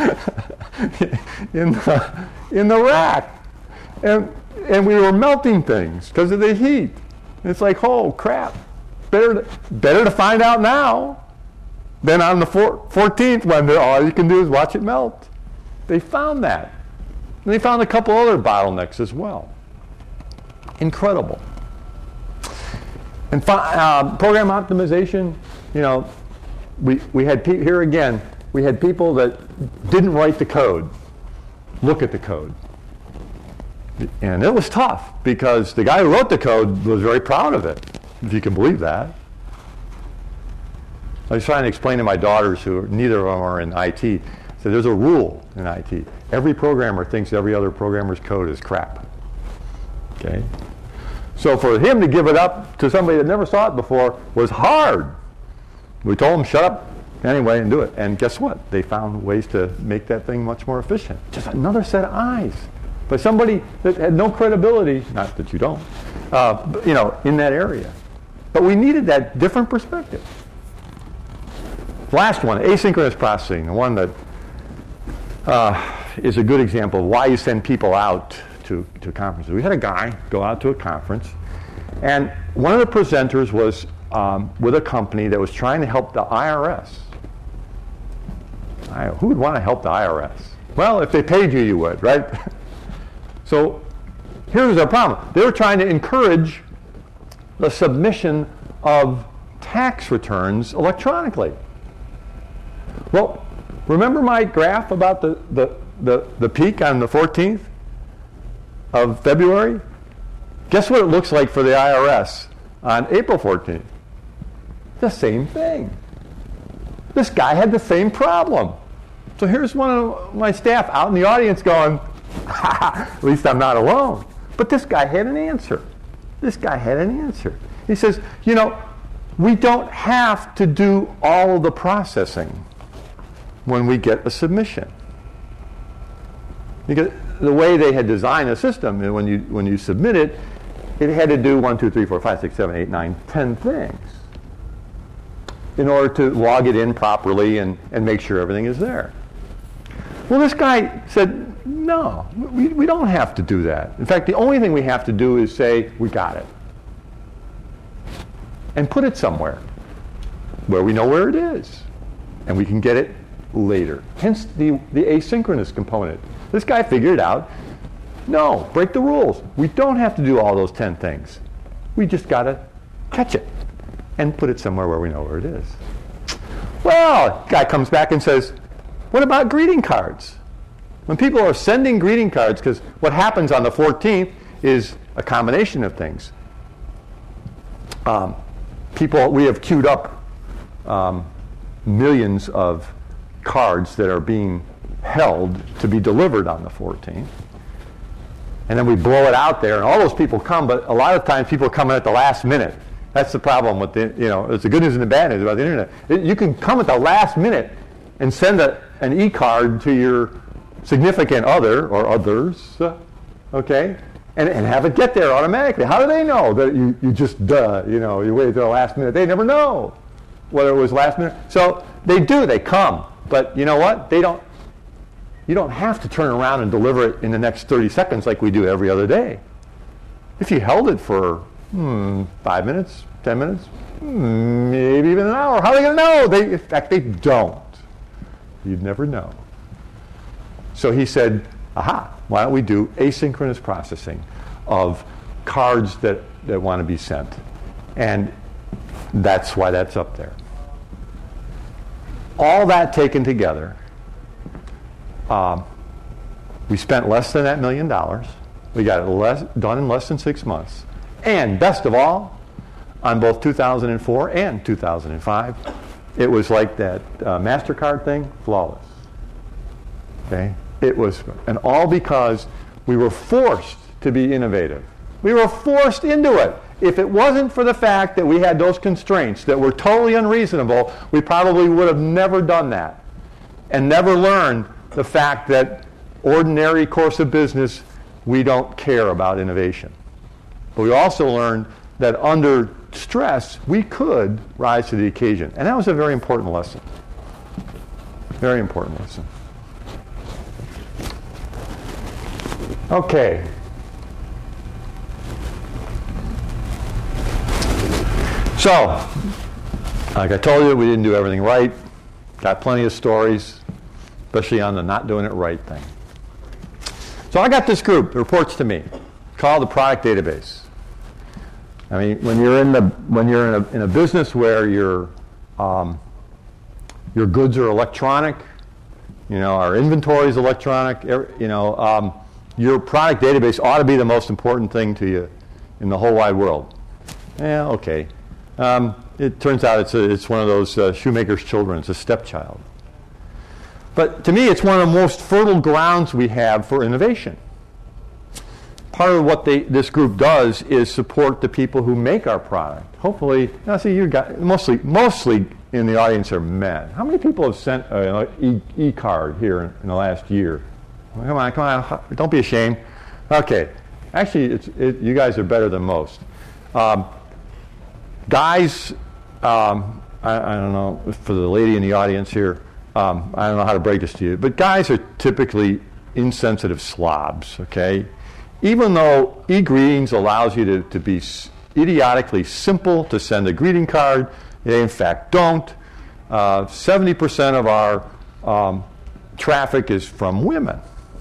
in, the, in the rack. And, and we were melting things because of the heat. And it's like, oh, crap. Better to, better to find out now than on the fourteenth when all you can do is watch it melt. They found that. And they found a couple other bottlenecks as well. Incredible. And fi- uh, program optimization, you know, we, we had, pe- here again, we had people that didn't write the code, look at the code. And it was tough because the guy who wrote the code was very proud of it, if you can believe that. I was trying to explain to my daughters, who neither of them are in I T, so there's a rule in I T. Every programmer thinks every other programmer's code is crap. Okay? So for him to give it up to somebody that never saw it before was hard. We told him, shut up anyway and do it. And guess what? They found ways to make that thing much more efficient. Just another set of eyes. But somebody that had no credibility, not that you don't, uh, you know, in that area. But we needed that different perspective. Last one, asynchronous processing, the one that uh, is a good example of why you send people out to, to conferences. We had a guy go out to a conference, and one of the presenters was um, with a company that was trying to help the I R S. I, who would want to help the I R S? Well, if they paid you, you would, right? So here's our problem. They were trying to encourage the submission of tax returns electronically. Well, remember my graph about the, the, the, the peak on the fourteenth of February? Guess what it looks like for the I R S on April fourteenth? The same thing. This guy had the same problem. So here's one of my staff out in the audience going, at least I'm not alone. But this guy had an answer. This guy had an answer. He says, you know, we don't have to do all of the processing when we get a submission. Because the way they had designed the system, and when you when you submit it, it had to do one, two, three, four, five, six, seven, eight, nine, ten things in order to log it in properly and, and make sure everything is there. Well, this guy said, no, we, we don't have to do that. In fact, the only thing we have to do is say, we got it. And put it somewhere where we know where it is. And we can get it later. Hence the, the asynchronous component. This guy figured out, no, break the rules. We don't have to do all those ten things. We just got to catch it and put it somewhere where we know where it is. Well, guy comes back and says, what about greeting cards? When people are sending greeting cards, because what happens on the fourteenth is a combination of things. Um, people, we have queued up um, millions of cards that are being held to be delivered on the fourteenth. And then we blow it out there, and all those people come, but a lot of times people come in at the last minute. That's the problem with the, you know, it's the good news and the bad news about the internet. It, you can come at the last minute and send a, an e-card to your significant other or others, uh, okay, and, and have it get there automatically. How do they know that you, you just, duh, you know, you waited till the last minute? They never know whether it was last minute. So they do, they come. But you know what? They don't, you don't have to turn around and deliver it in the next thirty seconds like we do every other day. If you held it for hmm, five minutes, ten minutes, hmm, maybe even an hour, how are they going to know? They, in fact, they don't. You'd never know. So he said, aha, why don't we do asynchronous processing of cards that, that want to be sent? And that's why that's up there. All that taken together, um, we spent less than that million dollars. We got it less, done in less than six months. And best of all, on both two thousand four and two thousand five, it was like that uh, MasterCard thing, flawless. Okay? It was, and all because we were forced to be innovative. We were forced into it. If it wasn't for the fact that we had those constraints that were totally unreasonable, we probably would have never done that and never learned the fact that ordinary course of business, we don't care about innovation. But we also learned that under stress, we could rise to the occasion. And that was a very important lesson. Very important lesson. Okay. So, like I told you, we didn't do everything right. Got plenty of stories, especially on the not doing it right thing. So I got this group that reports to me called the product database. I mean, when you're in the when you're in a, in a business where your um, your goods are electronic, you know, our inventory is electronic, you know, um, your product database ought to be the most important thing to you in the whole wide world. Yeah, okay. Um, it turns out it's a, it's one of those uh, shoemaker's children. It's a stepchild. But to me, it's one of the most fertile grounds we have for innovation. Part of what they, this group does is support the people who make our product. Hopefully, now see, you got mostly mostly in the audience are men. How many people have sent an e, e-card here in, in the last year? Well, come on, come on, don't be ashamed. Okay, actually, it's, it, you guys are better than most. Um, guys, um, I, I don't know, for the lady in the audience here, um, I don't know how to break this to you, but guys are typically insensitive slobs, okay? Even though e-greetings allows you to, to be idiotically simple to send a greeting card, they in fact don't. Uh, seventy percent of our um, traffic is from women.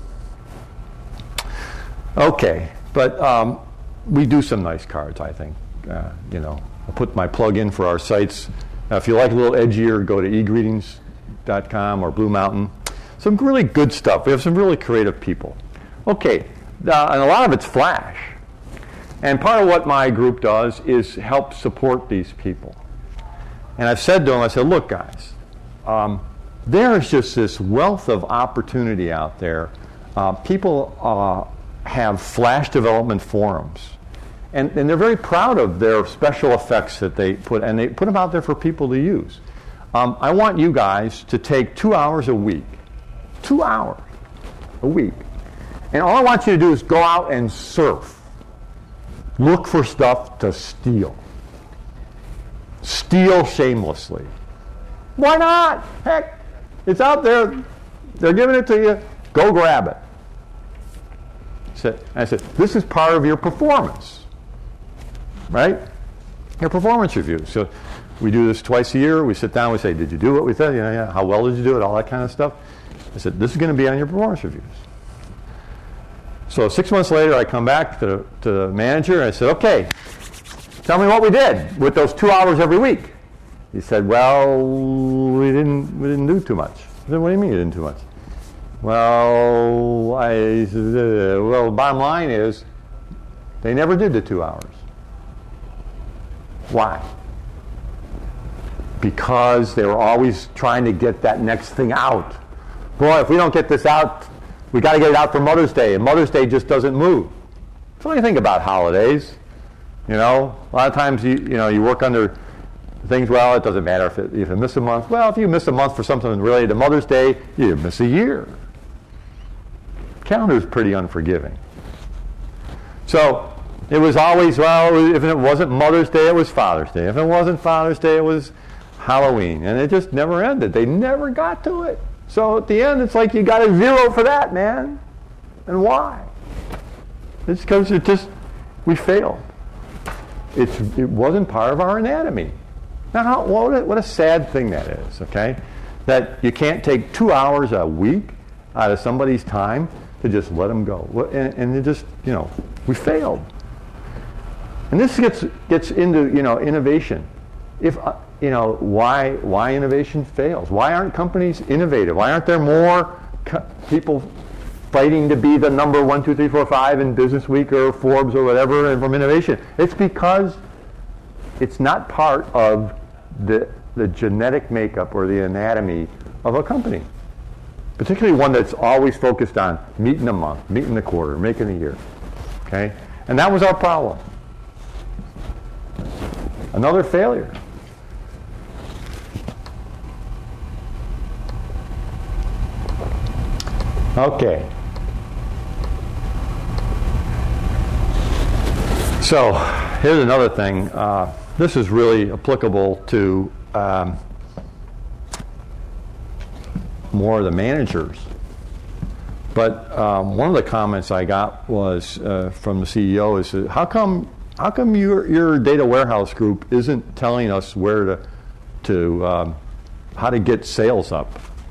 Okay, but um, we do some nice cards, I think. Uh, you know, I'll put my plug in for our sites. Uh, if you like a little edgier, go to e greetings dot com or Blue Mountain. Some really good stuff. We have some really creative people. Okay. Uh, and a lot of it's flash. And part of what my group does is help support these people. And I've said to them, I said, look, guys, um, there is just this wealth of opportunity out there. Uh, people uh, have flash development forums. And, and they're very proud of their special effects that they put, and they put them out there for people to use. Um, I want you guys to take two hours a week, two hours a week, and all I want you to do is go out and surf. Look for stuff to steal. Steal shamelessly. Why not? Heck, it's out there. They're giving it to you. Go grab it. I said, I said, this is part of your performance. Right? your performance reviews. So we do this twice a year. We sit down, we say, did you do what we said? Yeah, yeah. How well did you do it? All that kind of stuff. I said, this is going to be on your performance reviews. So six months later, I come back to, to the manager, and I said, okay, tell me what we did with those two hours every week. He said, well, we didn't, we didn't do too much. I said, what do you mean you didn't do much? Well, I said, uh, well, the bottom line is, they never did the two hours. Why? Because they were always trying to get that next thing out. Boy, if we don't get this out, we got to get it out for Mother's Day, and Mother's Day just doesn't move. So what do you think about holidays? You know, a lot of times you you know you work under things. Well, it doesn't matter if it, if you miss a month. Well, if you miss a month for something related to Mother's Day, you miss a year. Calendar is pretty unforgiving. So it was always, well, if it wasn't Mother's Day, it was Father's Day. If it wasn't Father's Day, it was Halloween. And it just never ended. They never got to it. So at the end, it's like you got a zero for that, man. And why? It's because it just, we failed. It's, it wasn't part of our anatomy. Now, how, what, a, what a sad thing that is, okay? That you can't take two hours a week out of somebody's time to just let them go. And, and it just, you know, we failed. And this gets gets into, you know, innovation. If uh, you know why why innovation fails? Why aren't companies innovative? Why aren't there more co- people fighting to be the number one, two, three, four, five in Business Week or Forbes or whatever and from innovation? It's because it's not part of the the genetic makeup or the anatomy of a company, particularly one that's always focused on meeting a month, meeting a quarter, making a year. Okay, and that was our problem. Another failure. Okay. So here's another thing. Uh, this is really applicable to um, more of the managers. But um, one of the comments I got was uh, from the C E O is, uh, how come how come your your data warehouse group isn't telling us where to to um, how to get sales up?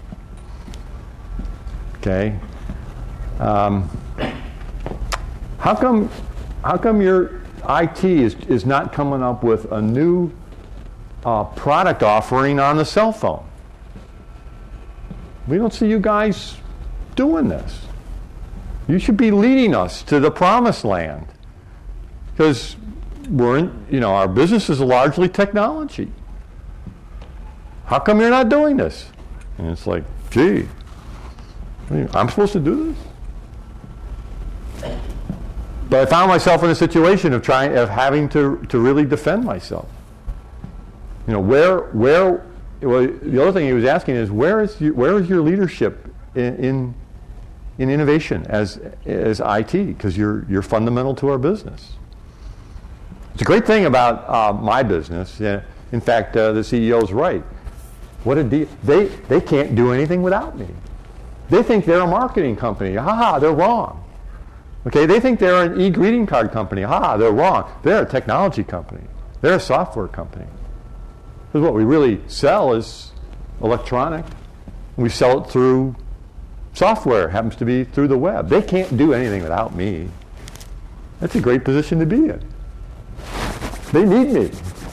Okay. Um, how come how come your I T is is not coming up with a new uh, product offering on the cell phone? We don't see you guys doing this. You should be leading us to the promised land, because we're in, you know, our business is largely technology. How come you're not doing this? And it's like, gee, I'm supposed to do this? But I found myself in a situation of trying, of having to to really defend myself. You know, where where well, the other thing he was asking is, where is your, where is your leadership in, in in innovation as as I T, because you're you're fundamental to our business. It's a great thing about uh, my business. Uh, in fact, uh, the C E O's right. What a deal! They they can't do anything without me. They think they're a marketing company. Ha ha! They're wrong. Okay, they think they're an e-greeting card company. Ha ha! They're wrong. They're a technology company. They're a software company. Because what we really sell is electronic. We sell it through software, happens to be through the web. They can't do anything without me. That's a great position to be in. They need me.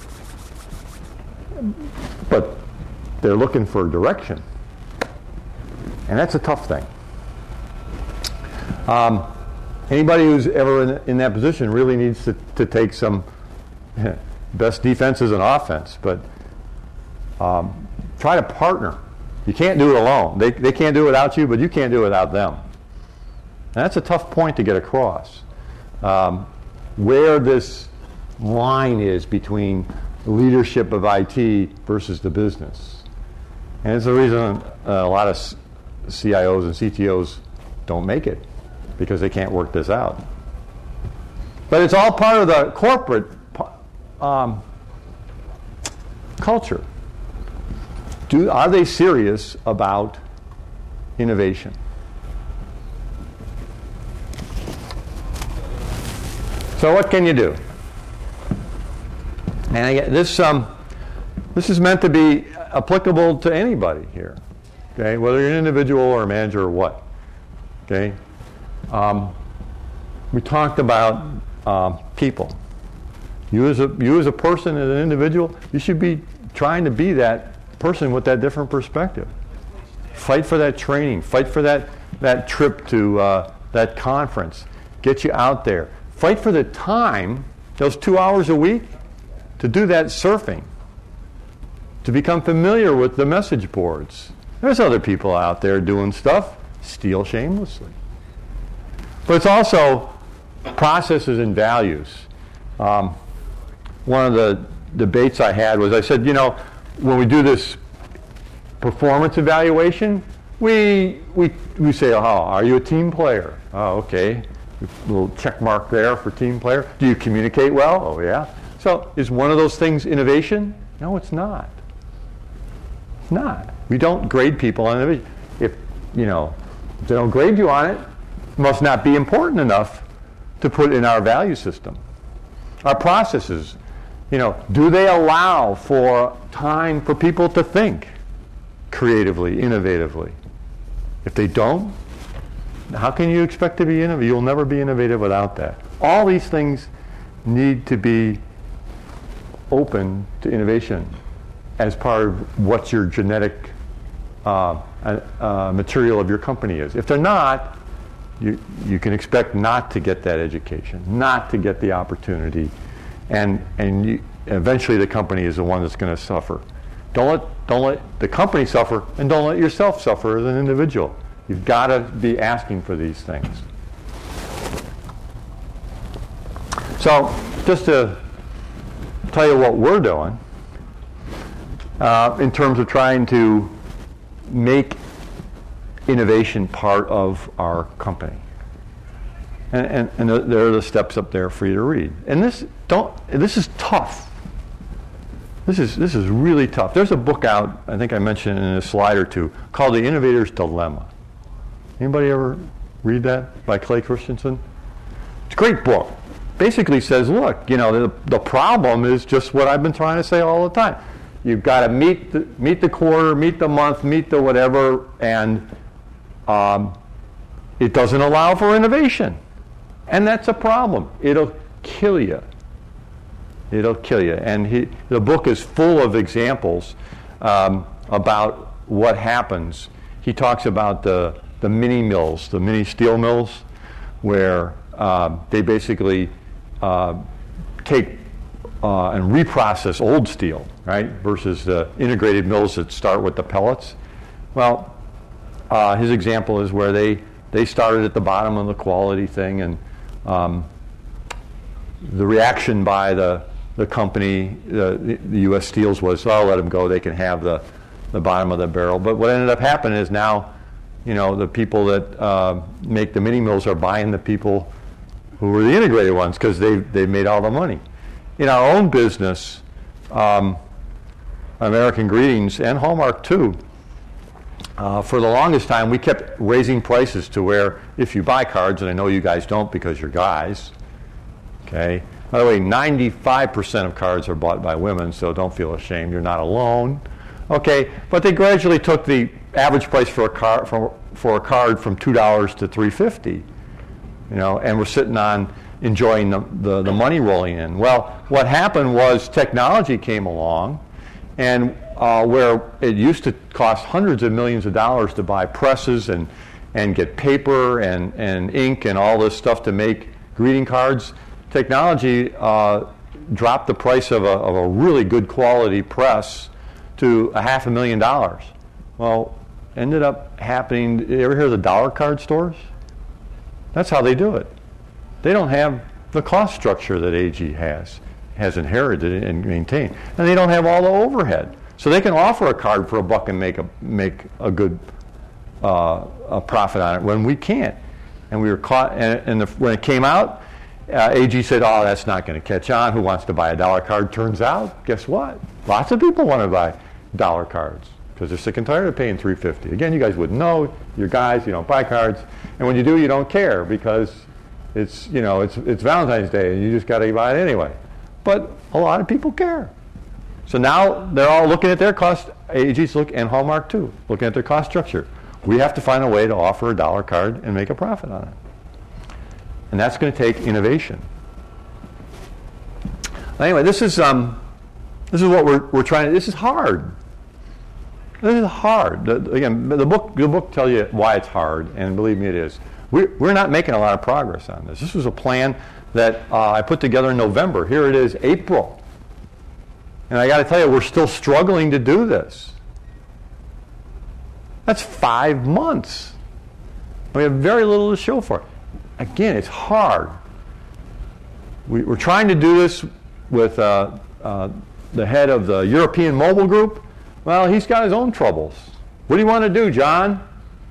But they're looking for direction. And that's a tough thing. Um, anybody who's ever in, in that position really needs to, to take some best defenses and offense. But um, try to partner. You can't do it alone. They, they can't do it without you, but you can't do it without them. And that's a tough point to get across. Um, where this line is between the leadership of I T versus the business. And it's the reason uh, a lot of C I Os and C T Os don't make it, because they can't work this out. But it's all part of the corporate um, culture. Do, are they serious about innovation? So what can you do? And again, this um, this is meant to be applicable to anybody here, okay? Whether you're an individual or a manager or what, okay? Um, we talked about um, people. You as a you as a person, as an individual, you should be trying to be that person with that different perspective. Fight for that training. Fight for that that trip to uh, that conference. Get you out there. Fight for the time, those two hours a week, to do that surfing, to become familiar with the message boards. There's other people out there doing stuff. Steal shamelessly. But it's also processes and values. Um, one of the debates I had was, I said, you know, when we do this performance evaluation, we we we say, oh, are you a team player? Oh, okay. A little check mark there for team player. Do you communicate well? Oh, yeah. So is one of those things innovation? No, it's not. It's not. We don't grade people on innovation. If, you know, if they don't grade you on it, it must not be important enough to put in our value system. Our processes, you know, do they allow for time for people to think creatively, innovatively? If they don't, how can you expect to be innovative? You'll never be innovative without that. All these things need to be open to innovation as part of what your genetic uh, uh, material of your company is. If they're not, you, you can expect not to get that education, not to get the opportunity, and, and you, eventually the company is the one that's going to suffer. Don't let, don't let the company suffer, and don't let yourself suffer as an individual. You've got to be asking for these things. So, just to tell you what we're doing uh, in terms of trying to make innovation part of our company. And, and, and there are the steps up there for you to read. And this don't this is tough. This is this is really tough. There's a book out, I think I mentioned in a slide or two, called The Innovator's Dilemma. Anybody ever read that by Clay Christensen? It's a great book. Basically says, look, you know, the, the problem is just what I've been trying to say all the time. You've got to meet the, meet the quarter, meet the month, meet the whatever, and um, it doesn't allow for innovation. And that's a problem. It'll kill you. It'll kill you. And he, the book is full of examples um, about what happens. He talks about the, the mini mills, the mini steel mills, where uh, they basically uh, take uh, and reprocess old steel, right, versus the integrated mills that start with the pellets. Well, uh, his example is where they, they started at the bottom of the quality thing, and um, the reaction by the the company, the, the U S Steels, was, oh, I'll let them go. They can have the, the bottom of the barrel. But what ended up happening is now, you know, the people that uh, make the mini mills are buying the people who were the integrated ones because they they made all the money. In our own business, um, American Greetings and Hallmark too, uh, for the longest time we kept raising prices to where if you buy cards, and I know you guys don't because you're guys, okay. By the way, ninety-five percent of cards are bought by women, so don't feel ashamed. You're not alone. Okay, but they gradually took the average price for a card for, for a card from two dollars to three fifty. You know, and we're sitting on enjoying the, the the money rolling in. Well, what happened was technology came along, and uh, where it used to cost hundreds of millions of dollars to buy presses and and get paper and and ink and all this stuff to make greeting cards. Technology uh, dropped the price of a, of a really good quality press to a half a million dollars. Well, ended up happening, you ever hear of the dollar card stores? That's how they do it. They don't have the cost structure that A G has, has inherited and maintained. And they don't have all the overhead. So they can offer a card for a buck and make a, make a good uh, a profit on it when we can't. And we were caught, and, and the, when it came out, Uh, A G said, oh, that's not going to catch on. Who wants to buy a dollar card? Turns out, guess what? Lots of people want to buy dollar cards because they're sick and tired of paying three fifty. Again, you guys wouldn't know. You're guys, you don't buy cards. And when you do, you don't care because it's, you know, it's it's Valentine's Day and you just got to buy it anyway. but a lot of people care. So now they're all looking at their cost, A G's look, and Hallmark too, looking at their cost structure. We have to find a way to offer a dollar card and make a profit on it. And that's going to take innovation. Anyway, this is um, this is what we're we're trying to. This is hard. This is hard. The, again, the book the book tells you why it's hard, and believe me, it is. We're we're not making a lot of progress on this. This was a plan that uh, I put together in November. Here it is, April, and I got to tell you, we're still struggling to do this. That's five months. We have very little to show for it. Again, it's hard. We, we're trying to do this with uh, uh, the head of the European Mobile Group. Well, he's got his own troubles. What do you want to do, John?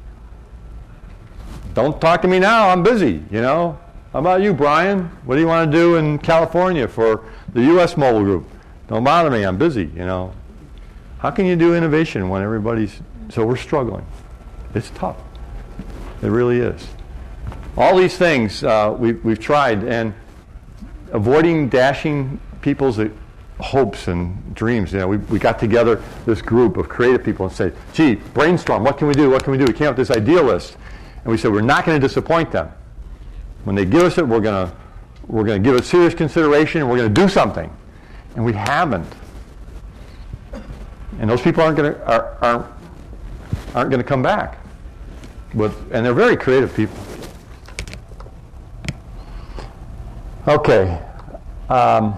Don't talk to me now. I'm busy, you know. How about you, Brian? What do you want to do in California for the U S Mobile Group? Don't bother me. I'm busy, you know. How can you do innovation when everybody's... So we're struggling. It's tough. It really is. All these things uh, we, we've tried, and avoiding dashing people's hopes and dreams. You know, we, we got together this group of creative people and said, gee, brainstorm, what can we do, what can we do? We came up with this idea list, and we said we're not going to disappoint them. When they give us it, we're going to we're going to give it serious consideration, and we're going to do something. And we haven't. And those people aren't going to are, aren't, aren't going to come back. With, and they're very creative people. Okay. Um,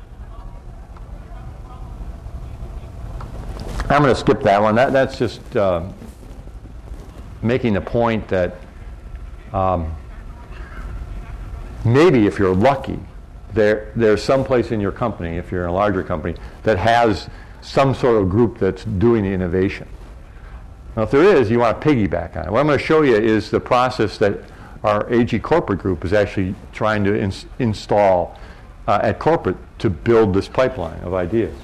I'm going to skip that one. That, that's just uh, making the point that um, maybe if you're lucky, there there's some place in your company, if you're in a larger company, that has some sort of group that's doing the innovation. Now, if there is, you want to piggyback on it. What I'm going to show you is the process that our A G corporate group is actually trying to ins- install uh, at corporate to build this pipeline of ideas.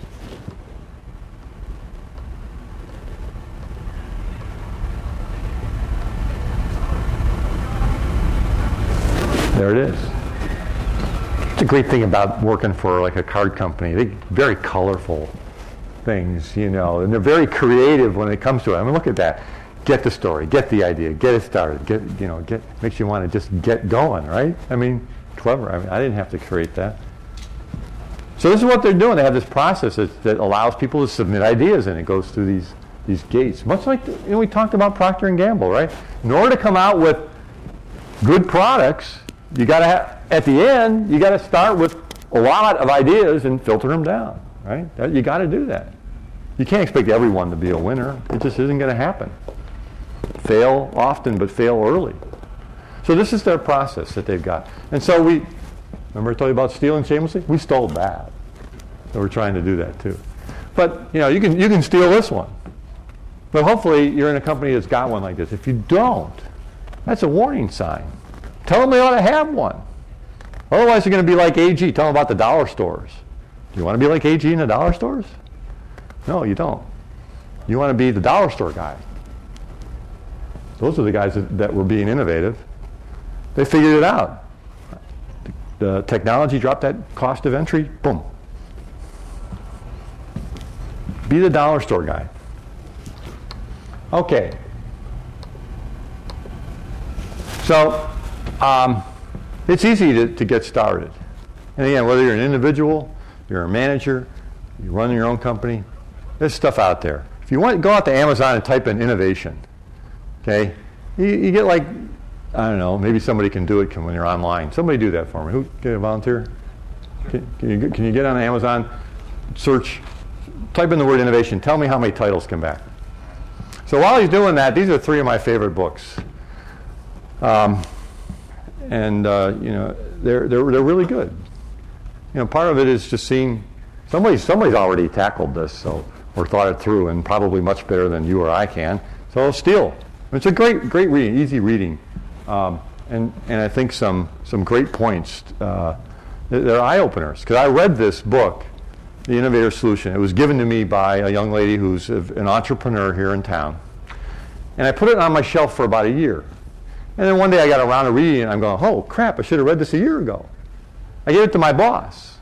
There it is. It's a great thing about working for like a card company. They very colorful things, you know, and they're very creative when it comes to it. I mean, look at that. Get the story, get the idea, get it started, get, you know, get, makes you want to just get going, right? I mean, clever. I mean, I didn't have to create that. So this is what they're doing. They have this process that, that allows people to submit ideas, and it goes through these these gates. Much like, the, you know, we talked about Procter and Gamble, right? In order to come out with good products, you got to have, at the end, you got to start with a lot of ideas and filter them down, right? That, you got to do that. You can't expect everyone to be a winner. It just isn't going to happen. Fail often, but fail early. So this is their process that they've got. And so we, remember I told you about stealing shamelessly? We stole that. So we're trying to do that too. But, you know, you can, you can steal this one. But hopefully you're in a company that's got one like this. If you don't, that's a warning sign. Tell them they ought to have one. Otherwise they're going to be like A G. Tell them about the dollar stores. Do you want to be like A G in the dollar stores? No, you don't. You want to be the dollar store guy. Those are the guys that, that were being innovative. They figured it out. The technology dropped that cost of entry, boom. Be the dollar store guy. Okay. So, um, it's easy to, to get started. And again, whether you're an individual, you're a manager, you run your own company, there's stuff out there. If you want, go out to Amazon and type in innovation. Okay? You, you get like, I don't know, maybe somebody can do it when you're online. Somebody do that for me. Who, can a volunteer? Can, can, you, can you get on Amazon, search, type in the word innovation, tell me how many titles come back. So while he's doing that, these are three of my favorite books. Um, and, uh, you know, they're, they're, they're really good. You know, part of it is just seeing, somebody, somebody's already tackled this, so, or thought it through, and probably much better than you or I can. So steal. It's a great, great reading, easy reading, um, and and I think some some great points. Uh, they're eye openers because I read this book, The Innovator Solution. It was given to me by a young lady who's an entrepreneur here in town, and I put it on my shelf for about a year. And then one day I got around to reading it, and I'm going, oh crap! I should have read this a year ago. I gave it to my boss.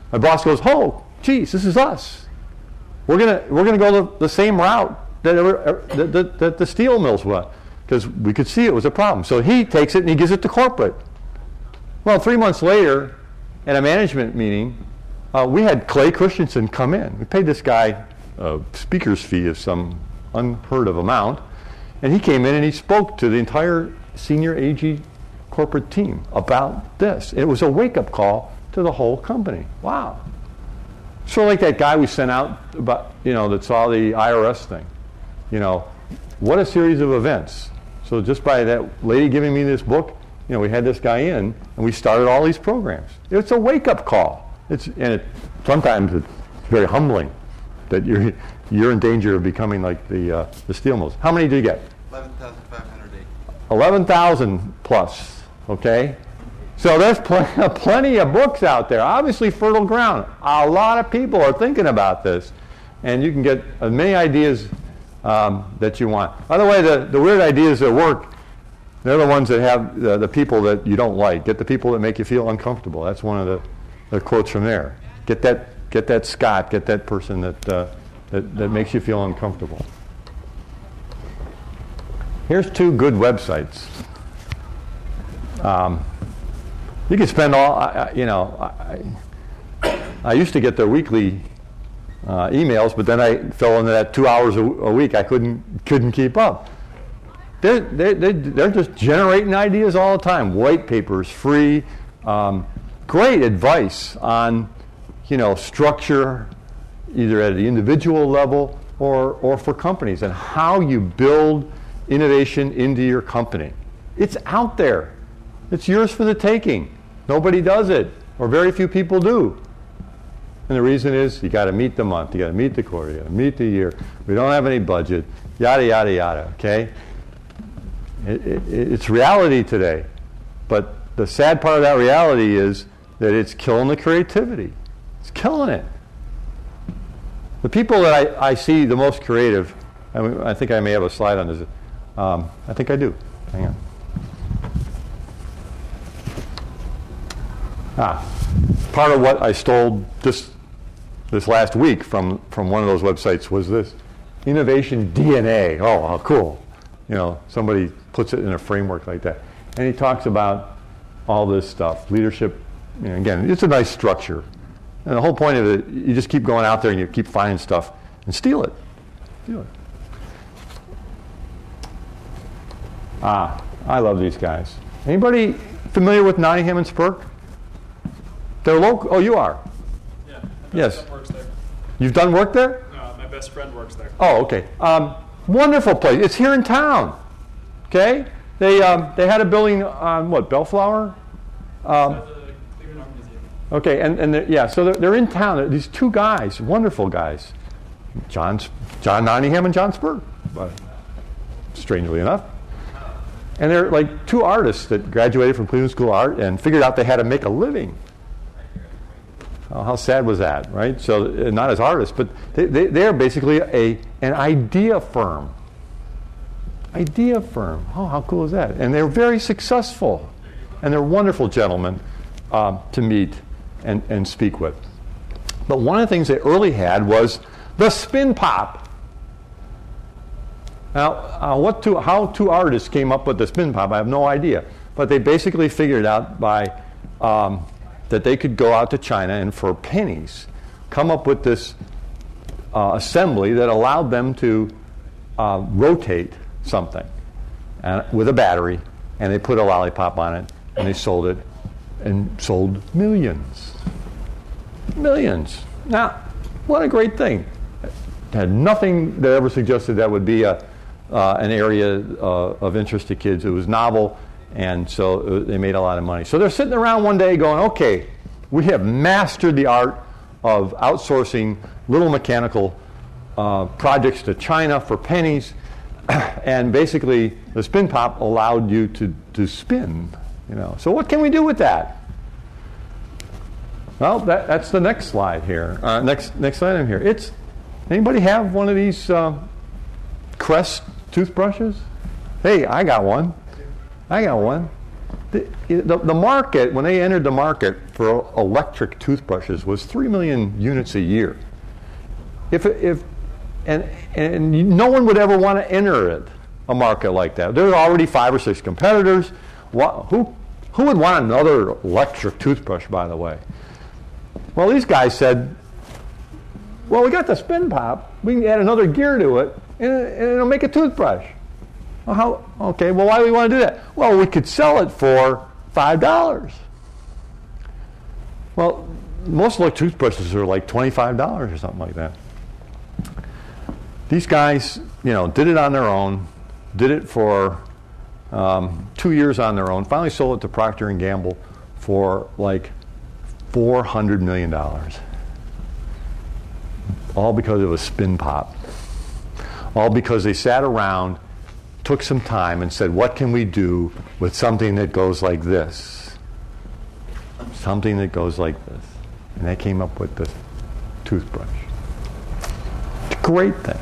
My boss goes, oh, geez, this is us. We're gonna we're gonna go the, the same route that, ever, that, that, that the steel mills went, because we could see it was a problem. So he takes it and he gives it to corporate. Well, three months later, at a management meeting, uh, we had Clay Christensen come in. We paid this guy a speaker's fee of some unheard of amount, and he came in and he spoke to the entire senior A G corporate team about this. It was a wake-up call to the whole company. Wow. Sort of like that guy we sent out about, you know, that saw the I R S thing. You know, what a series of events. So just by that lady giving me this book, you know, we had this guy in, and we started all these programs. It's a wake-up call. It's and it, sometimes it's very humbling that you're you're in danger of becoming like the uh, the steel mills. How many did you get? eleven thousand five hundred eight. eleven thousand plus. Okay. So there's pl- plenty of books out there. Obviously, fertile ground. A lot of people are thinking about this, and you can get as many ideas um, that you want. By the way, the, the weird ideas that work, they're the ones that have the, the people that you don't like. Get the people that make you feel uncomfortable. That's one of the, the quotes from there. Get that, get that Scott. Get that person that, uh, that that makes you feel uncomfortable. Here's two good websites. Um, You can spend all, I, you know, I, I used to get their weekly uh, emails, but then I fell into that two hours a, a week. I couldn't couldn't keep up. They're, they're, they're just generating ideas all the time. White papers, free, um, great advice on, you know, structure, either at the individual level or, or for companies, and how you build innovation into your company. It's out there. It's yours for the taking. Nobody does it, or very few people do. And the reason is you got to meet the month, you got to meet the quarter, you got to meet the year. We don't have any budget, yada, yada, yada, okay? It, it, it's reality today. But the sad part of that reality is that it's killing the creativity. It's killing it. The people that I, I see the most creative, I, mean, I think I may have a slide on this. Um, I think I do. Hang on. Ah, part of what I stole this this last week from, from one of those websites was this. Innovation D N A. Oh, how cool. You know, somebody puts it in a framework like that. And he talks about all this stuff. Leadership, you know, again, it's a nice structure. And the whole point of it, you just keep going out there and you keep finding stuff and steal it. Steal it. Ah, I love these guys. Anybody familiar with Nottingham and Spurk? They're local. Oh, you are? Yeah. Yes. Works there. You've done work there? No, my best friend works there. Oh, okay. Um, wonderful place. It's here in town. Okay? They um, they had a building on what, Bellflower? Um, At the Cleveland Art Museum. okay, and and they're- yeah, so they're, they're in town. They're these two guys, wonderful guys, John John Nottingham and John Spurk. But strangely enough. And they're like two artists that graduated from Cleveland School of Art and figured out they had to make a living. Oh, how sad was that, right? So uh, not as artists, but they, they, they're basically a an idea firm. Idea firm. Oh, how cool is that? And they're very successful. And they're wonderful gentlemen um, to meet and, and speak with. But one of the things they early had was the spin pop. Now, uh, what two, how two artists came up with the spin pop, I have no idea. But they basically figured out by um, that they could go out to China and for pennies come up with this uh, assembly that allowed them to uh, rotate something and, with a battery, and they put a lollipop on it, and they sold it, and sold millions. Millions. Now, what a great thing. Had nothing that ever suggested that would be a uh, an area uh, of interest to kids. It was novel, and so uh, they made a lot of money. So they're sitting around one day going, okay, we have mastered the art of outsourcing little mechanical uh, projects to China for pennies, and basically the spin pop allowed you to, to spin. You know. So what can we do with that? Well, that, that's the next slide here. Uh, next next item here. It's anybody have one of these uh, Crest toothbrushes? Hey, I got one. I got one. The, the, the market, when they entered the market for electric toothbrushes, was three million units a year. If, if, and, and no one would ever want to enter it, a market like that. There are already five or six competitors. What, who, who would want another electric toothbrush, by the way? Well, these guys said, well, we got the spin pop. We can add another gear to it, and, and it'll make a toothbrush. Well, how? Okay, well, why do we want to do that? Well, we could sell it for five dollars. Well, most electric toothbrushes are like twenty-five dollars or something like that. These guys, you know, did it on their own, did it for um, two years on their own, finally sold it to Procter and Gamble for like four hundred million dollars. All because of a spin pop. All because they sat around, took some time, and said, what can we do with something that goes like this? Something that goes like this. And they came up with this toothbrush. It's a great thing.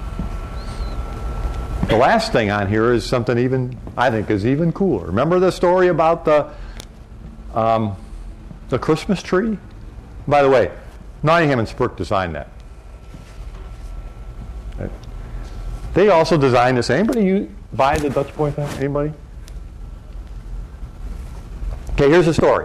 The last thing on here is something even, I think, is even cooler. Remember the story about the um, the Christmas tree? By the way, Nottingham and Spurk designed that. They also designed this. Anybody you buy the Dutch Boy thing? Anybody? Okay, here's the story.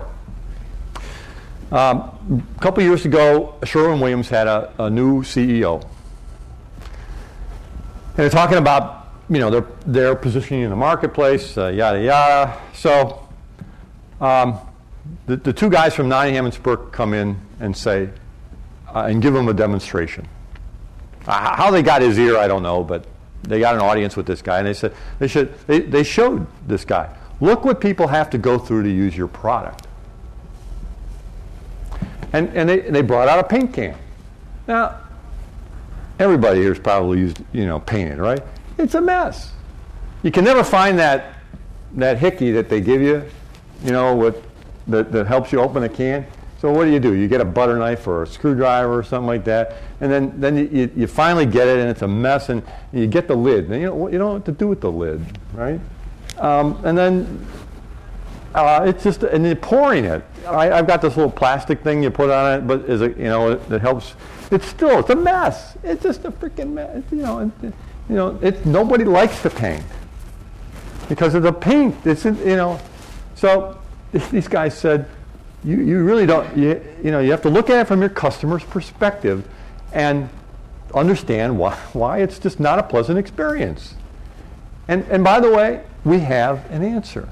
Um, a couple years ago, Sherwin-Williams had a, a new C E O. And they're talking about, you know, their, their positioning in the marketplace, uh, yada, yada. So um, the, the two guys from Nottingham and Spurk come in and say, uh, and give them a demonstration. Uh, how they got his ear, I don't know, but they got an audience with this guy, and they said they should. They, they showed this guy. Look what people have to go through to use your product. And and they and they brought out a paint can. Now, everybody here's probably used, you know, painted, right? It's a mess. You can never find that that hickey that they give you, you know, with that, that helps you open a can. So what do you do? You get a butter knife or a screwdriver or something like that, and then, then you, you finally get it, and it's a mess, and you get the lid. And you know, you don't know what to do with the lid, right? Um, and then uh, it's just, and you're pouring it. I, I've got this little plastic thing you put on it, but is it, you know, it, it helps. It's still, it's a mess. It's just a freaking mess. You know, it, you know, it's nobody likes to paint because of the paint. It's, you know, so these guys said, You, you really don't, you, you know, you have to look at it from your customer's perspective and understand why, why it's just not a pleasant experience. And, and by the way, we have an answer.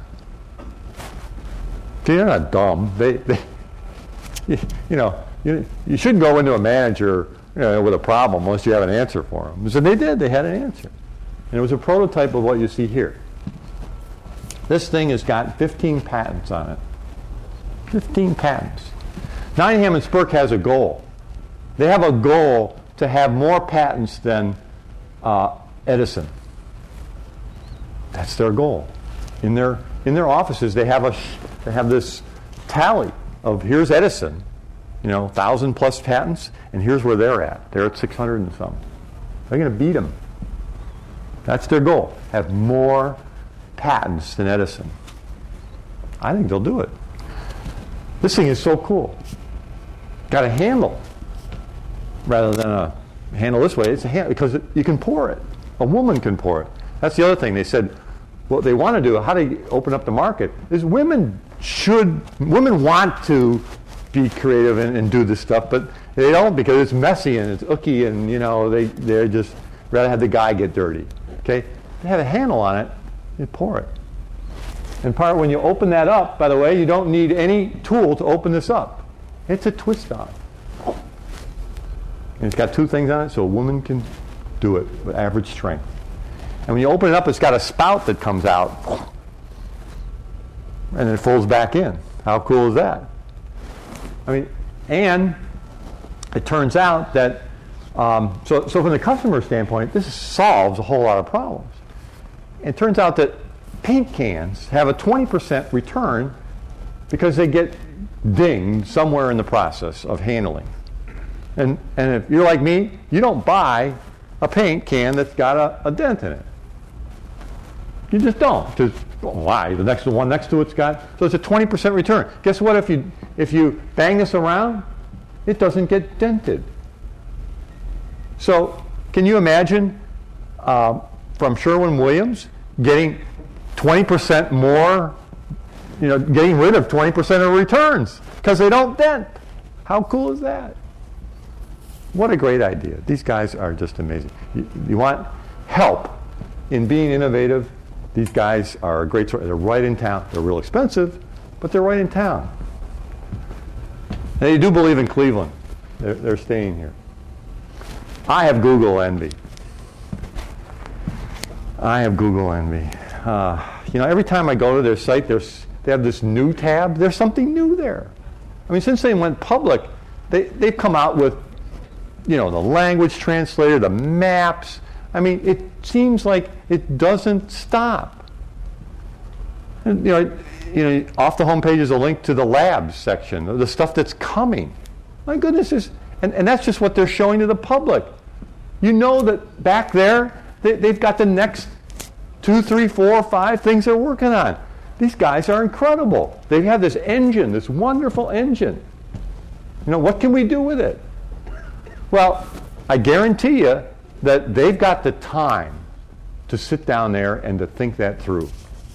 See, they're not dumb. They, they you, you know, you, you shouldn't go into a manager, you know, with a problem unless you have an answer for them. So they did. They had an answer. And it was a prototype of what you see here. This thing has got fifteen patents on it. fifteen patents. Nottingham and Spurk has a goal. They have a goal to have more patents than uh, Edison. That's their goal. In their in their offices, they have a they have this tally of here's Edison, you know, thousand plus patents, and here's where they're at. They're at six hundred and some. They're going to beat them. That's their goal. Have more patents than Edison. I think they'll do it. This thing is so cool. Got a handle rather than a handle this way. It's a handle because it, you can pour it. A woman can pour it. That's the other thing. They said what they want to do, how they open up the market, is women should, women want to be creative and, and do this stuff, but they don't because it's messy and it's ooky and, you know, they, they're just rather have the guy get dirty. Okay? They have a handle on it, you pour it. And part when you open that up, by the way, you don't need any tool to open this up. It's a twist on. And it's got two things on it, so a woman can do it with average strength. And when you open it up, it's got a spout that comes out, and it folds back in. How cool is that? I mean, and it turns out that um, so so from the customer standpoint, this solves a whole lot of problems. It turns out that paint cans have a twenty percent return because they get dinged somewhere in the process of handling. And and if you're like me, you don't buy a paint can that's got a, a dent in it. You just don't. Because why? The next the one next to it's got so it's a twenty percent return. Guess what? If you if you bang this around, it doesn't get dented. So can you imagine uh, from Sherwin-Williams getting twenty percent more? You know, getting rid of twenty percent of returns because they don't dent. How cool is that? What a great idea. These guys are just amazing. You, you want help in being innovative? These guys are a great source. They're right in town. They're real expensive, but they're right in town. They do believe in Cleveland. They're, they're staying here. I have Google envy. I have Google envy. Uh, you know, every time I go to their site, there's, they have this new tab. There's something new there. I mean, since they went public, they, they've come out with, you know, the language translator, the maps. I mean, it seems like it doesn't stop. And, you know, you know, off the homepage is a link to the labs section, the stuff that's coming. My goodness, is and, and that's just what they're showing to the public. You know that back there, they, they've got the next two, three, four, five things they're working on. These guys are incredible. They have this engine, this wonderful engine. You know, what can we do with it? Well, I guarantee you that they've got the time to sit down there and to think that through.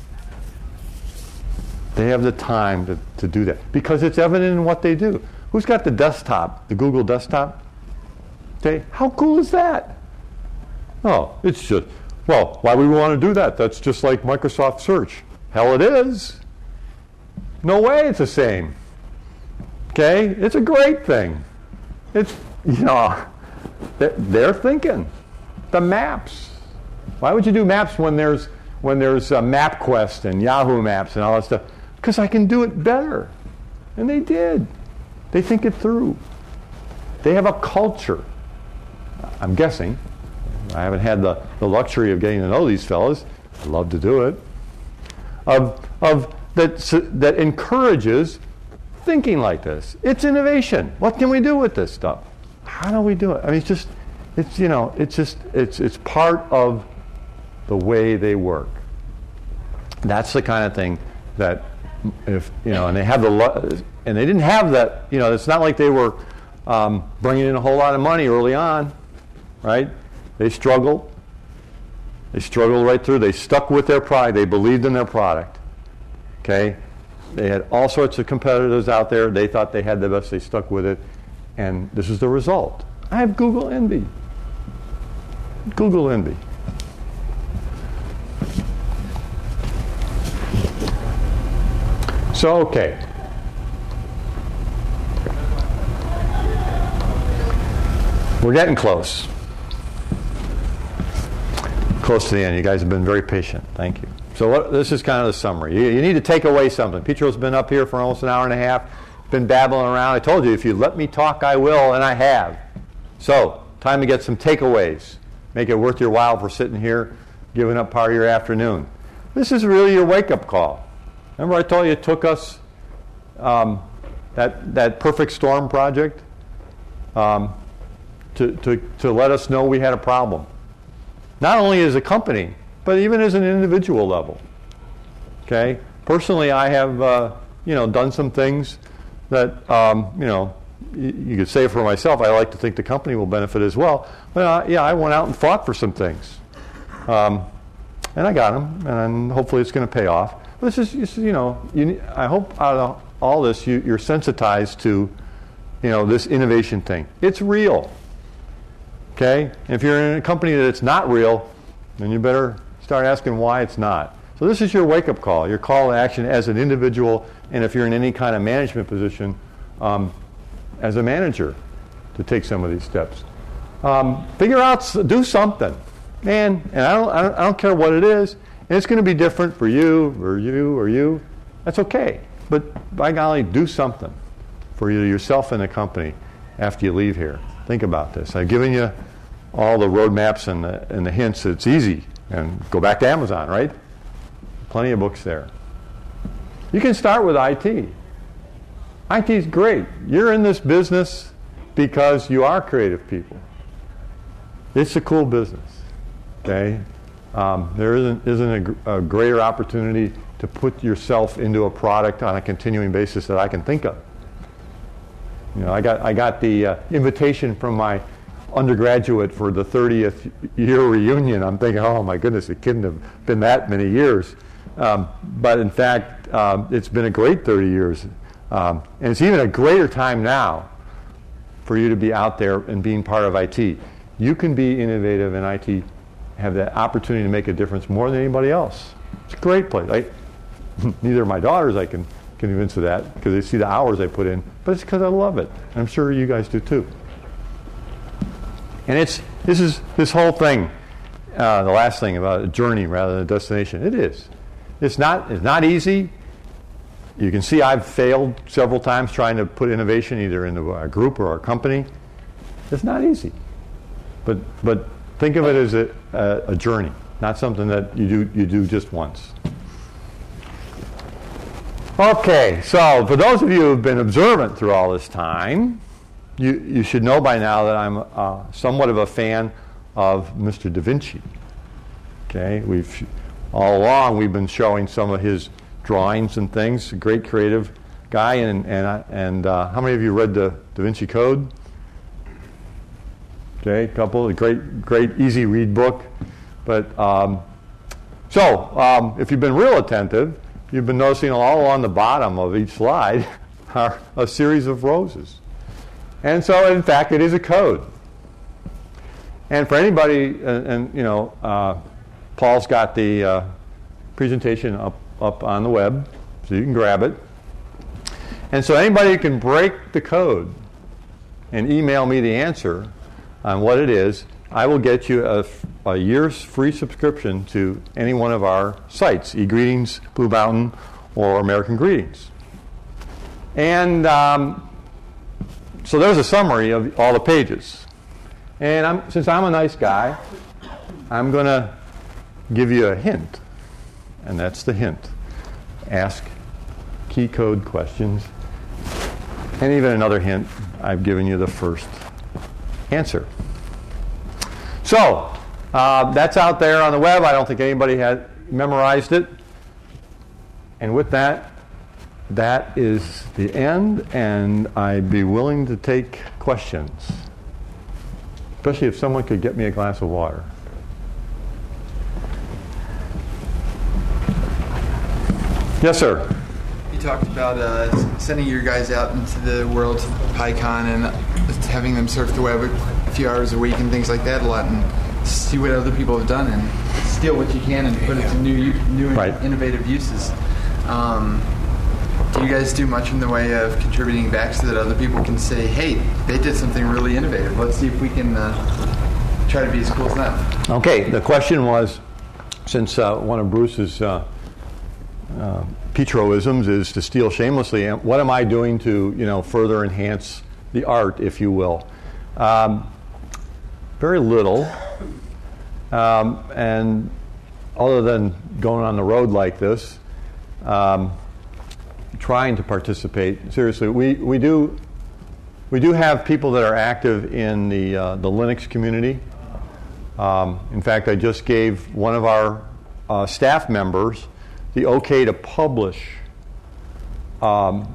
They have the time to, to do that because it's evident in what they do. Who's got the desktop, the Google desktop? Okay, how cool is that? Oh, it's just, well, why would we want to do that? That's just like Microsoft Search. Hell, it is. No way it's the same. Okay, it's a great thing. It's, you know, they're, they're thinking. The maps. Why would you do maps when there's when there's uh, MapQuest and Yahoo Maps and all that stuff? Because I can do it better. And they did. They think it through. They have a culture. I'm guessing. I haven't had the, the luxury of getting to know these fellas. I'd love to do it. Of, of that, that encourages thinking like this. It's innovation. What can we do with this stuff? How do we do it? I mean, it's just, it's, you know, it's just, it's, it's part of the way they work. That's the kind of thing that, if, you know, and they have the, and they didn't have that, you know, it's not like they were um, bringing in a whole lot of money early on, right? They struggled. They struggled right through. They stuck with their pride. They believed in their product. Okay? They had all sorts of competitors out there. They thought they had the best. They stuck with it. And this is the result. I have Google envy. Google envy. So, okay. We're getting close. Close to the end. You guys have been very patient. Thank you. So what, this is kind of the summary. You, you need to take away something. Petro's been up here for almost an hour and a half, been babbling around. I told you, if you let me talk, I will, and I have. So, time to get some takeaways. Make it worth your while for sitting here, giving up part of your afternoon. This is really your wake-up call. Remember I told you it took us um, that, that perfect storm project um, to, to, to let us know we had a problem. Not only as a company, but even as an individual level. Okay? Personally, I have uh, you know, done some things that, um, you know, you, you could say for myself, I like to think the company will benefit as well. But uh, yeah, I went out and fought for some things. Um, and I got them, and hopefully it's going to pay off. But this is, you know, you, I hope out of all this you, you're sensitized to, you know, this innovation thing. It's real. Okay? And if you're in a company that's not real, then you better start asking why it's not. So this is your wake-up call, your call to action as an individual, and if you're in any kind of management position, um, as a manager, to take some of these steps. Um, figure out, do something. Man, and I don't, I don't, I don't care what it is, and it's going to be different for you, or you, or you. That's okay. But by golly, do something for either yourself and the company after you leave here. Think about this. I've given you all the roadmaps and the, and the hints. It's easy. And go back to Amazon, right? Plenty of books there. You can start with I T. I T is great. You're in this business because you are creative people. It's a cool business. Okay? Um, there isn't, isn't a, gr- a greater opportunity to put yourself into a product on a continuing basis that I can think of. You know, I got, I got the uh, invitation from my undergraduate for the thirtieth year reunion. I'm thinking, oh my goodness, it couldn't have been that many years. Um, but in fact, um, it's been a great thirty years. Um, and it's even a greater time now for you to be out there and being part of I T. You can be innovative in I T, have that opportunity to make a difference more than anybody else. It's a great place. I, neither of my daughters I can convince of that because they see the hours I put in, but it's because I love it. I'm sure you guys do too. And it's this is this whole thing, uh, the last thing about a journey rather than a destination. It is. It's not. It's not easy. You can see I've failed several times trying to put innovation either into a group or a company. It's not easy. But but think of it as a, a, a journey, not something that you do you do just once. Okay, so for those of you who have been observant through all this time, you, you should know by now that I'm uh, somewhat of a fan of Mister Da Vinci. Okay, we've all along we've been showing some of his drawings and things. A great creative guy, and and I- and uh, how many of you read the Da Vinci Code? Okay, a couple. A great, great, easy read book. But um, so um, if you've been real attentive, you've been noticing all along the bottom of each slide are a series of roses. And so, in fact, it is a code. And for anybody, and, and you know, uh, Paul's got the uh, presentation up, up on the web, so you can grab it. And so anybody who can break the code and email me the answer on what it is, I will get you a, a year's free subscription to any one of our sites, eGreetings, Blue Mountain, or American Greetings. And um, so there's a summary of all the pages. And I'm, since I'm a nice guy, I'm going to give you a hint. And that's the hint. Ask key code questions. And even another hint, I've given you the first answer. So, uh, that's out there on the web. I don't think anybody had memorized it. And with that, that is the end, and I'd be willing to take questions. Especially if someone could get me a glass of water. Yes, sir. You talked about uh, sending your guys out into the world to PyCon and having them surf the web a few hours a week and things like that a lot, and see what other people have done and steal what you can and put it to new, new Right. innovative uses. Um, do you guys do much in the way of contributing back so that other people can say, hey, they did something really innovative. Let's see if we can uh, try to be as cool as them. Okay, the question was, since uh, one of Bruce's uh, uh, Petroisms is to steal shamelessly, and what am I doing to, you know, further enhance the art, if you will? Um, very little. Um, and other than going on the road like this, um, trying to participate seriously, we, we do we do have people that are active in the uh, the Linux community. Um, in fact, I just gave one of our uh, staff members the okay to publish um,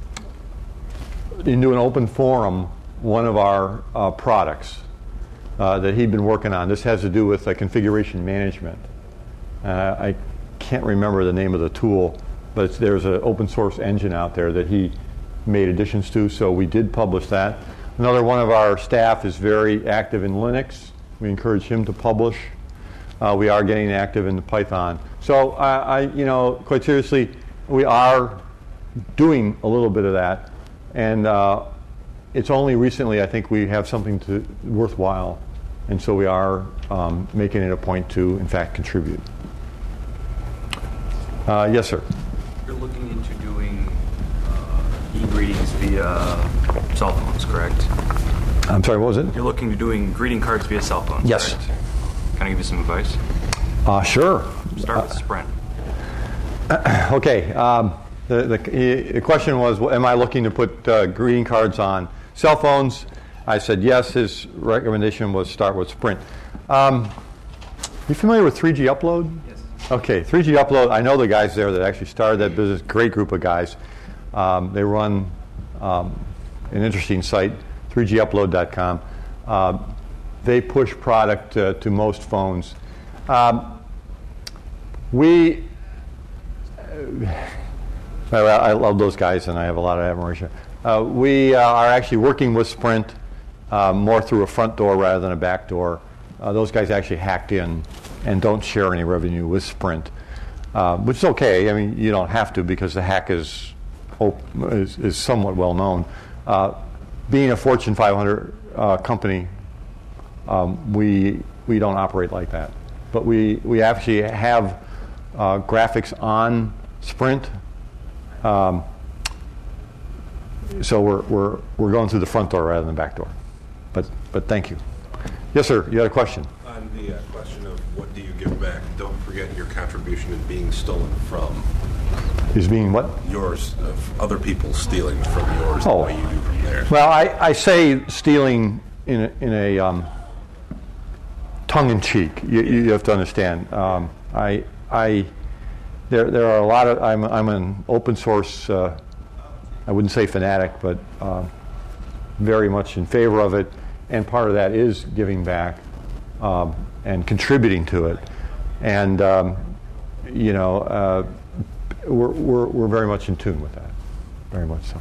into an open forum one of our uh, products uh, that he'd been working on. This has to do with uh, configuration management. Uh, I can't remember the name of the tool, but it's, there's an open source engine out there that he made additions to, so we did publish that. Another one of our staff is very active in Linux. We encourage him to publish. Uh, we are getting active in the Python. So I, I, you know, quite seriously, we are doing a little bit of that, and uh, it's only recently I think we have something to worthwhile, and so we are um, making it a point to, in fact, contribute. Uh, yes, sir. You're looking into doing uh, e-greetings via cell phones, correct? I'm sorry, what was it? You're looking to doing greeting cards via cell phones, Yes. correct? Can I give you some advice? Uh, sure. Start with Sprint. Okay. Um, the, the, the question was, am I looking to put uh, greeting cards on cell phones? I said yes. His recommendation was start with Sprint. Um, You familiar with three G Upload? Yes. Okay, three G Upload, I know the guys there that actually started that business, great group of guys. Um, they run um, an interesting site, three G upload dot com. Uh, they push product uh, to most phones. Um, we, uh, I love those guys and I have a lot of admiration. Uh, we uh, are actually working with Sprint uh, more through a front door rather than a back door. Uh, those guys actually hacked in and don't share any revenue with Sprint, uh, which is okay. I mean, you don't have to because the hack is op- is, is somewhat well known. Uh, being a Fortune five hundred uh, company, um, we we don't operate like that. But we we actually have uh, graphics on Sprint. Um, so we're we're we're going through the front door rather than the back door. But but thank you. Yes, sir. You had a question. On the uh, question of what do you give back, don't forget your contribution is being stolen from Is being what? yours, of other people stealing from yours Oh. the way you do from theirs. Well, I, I say stealing in a, in a um, tongue-in-cheek. You, you have to understand. Um, I I there there are a lot of I'm I'm an open source. Uh, I wouldn't say fanatic, but uh, very much in favor of it. And part of that is giving back um, and contributing to it. And um, you know, uh, we're, we're we're very much in tune with that. Very much so.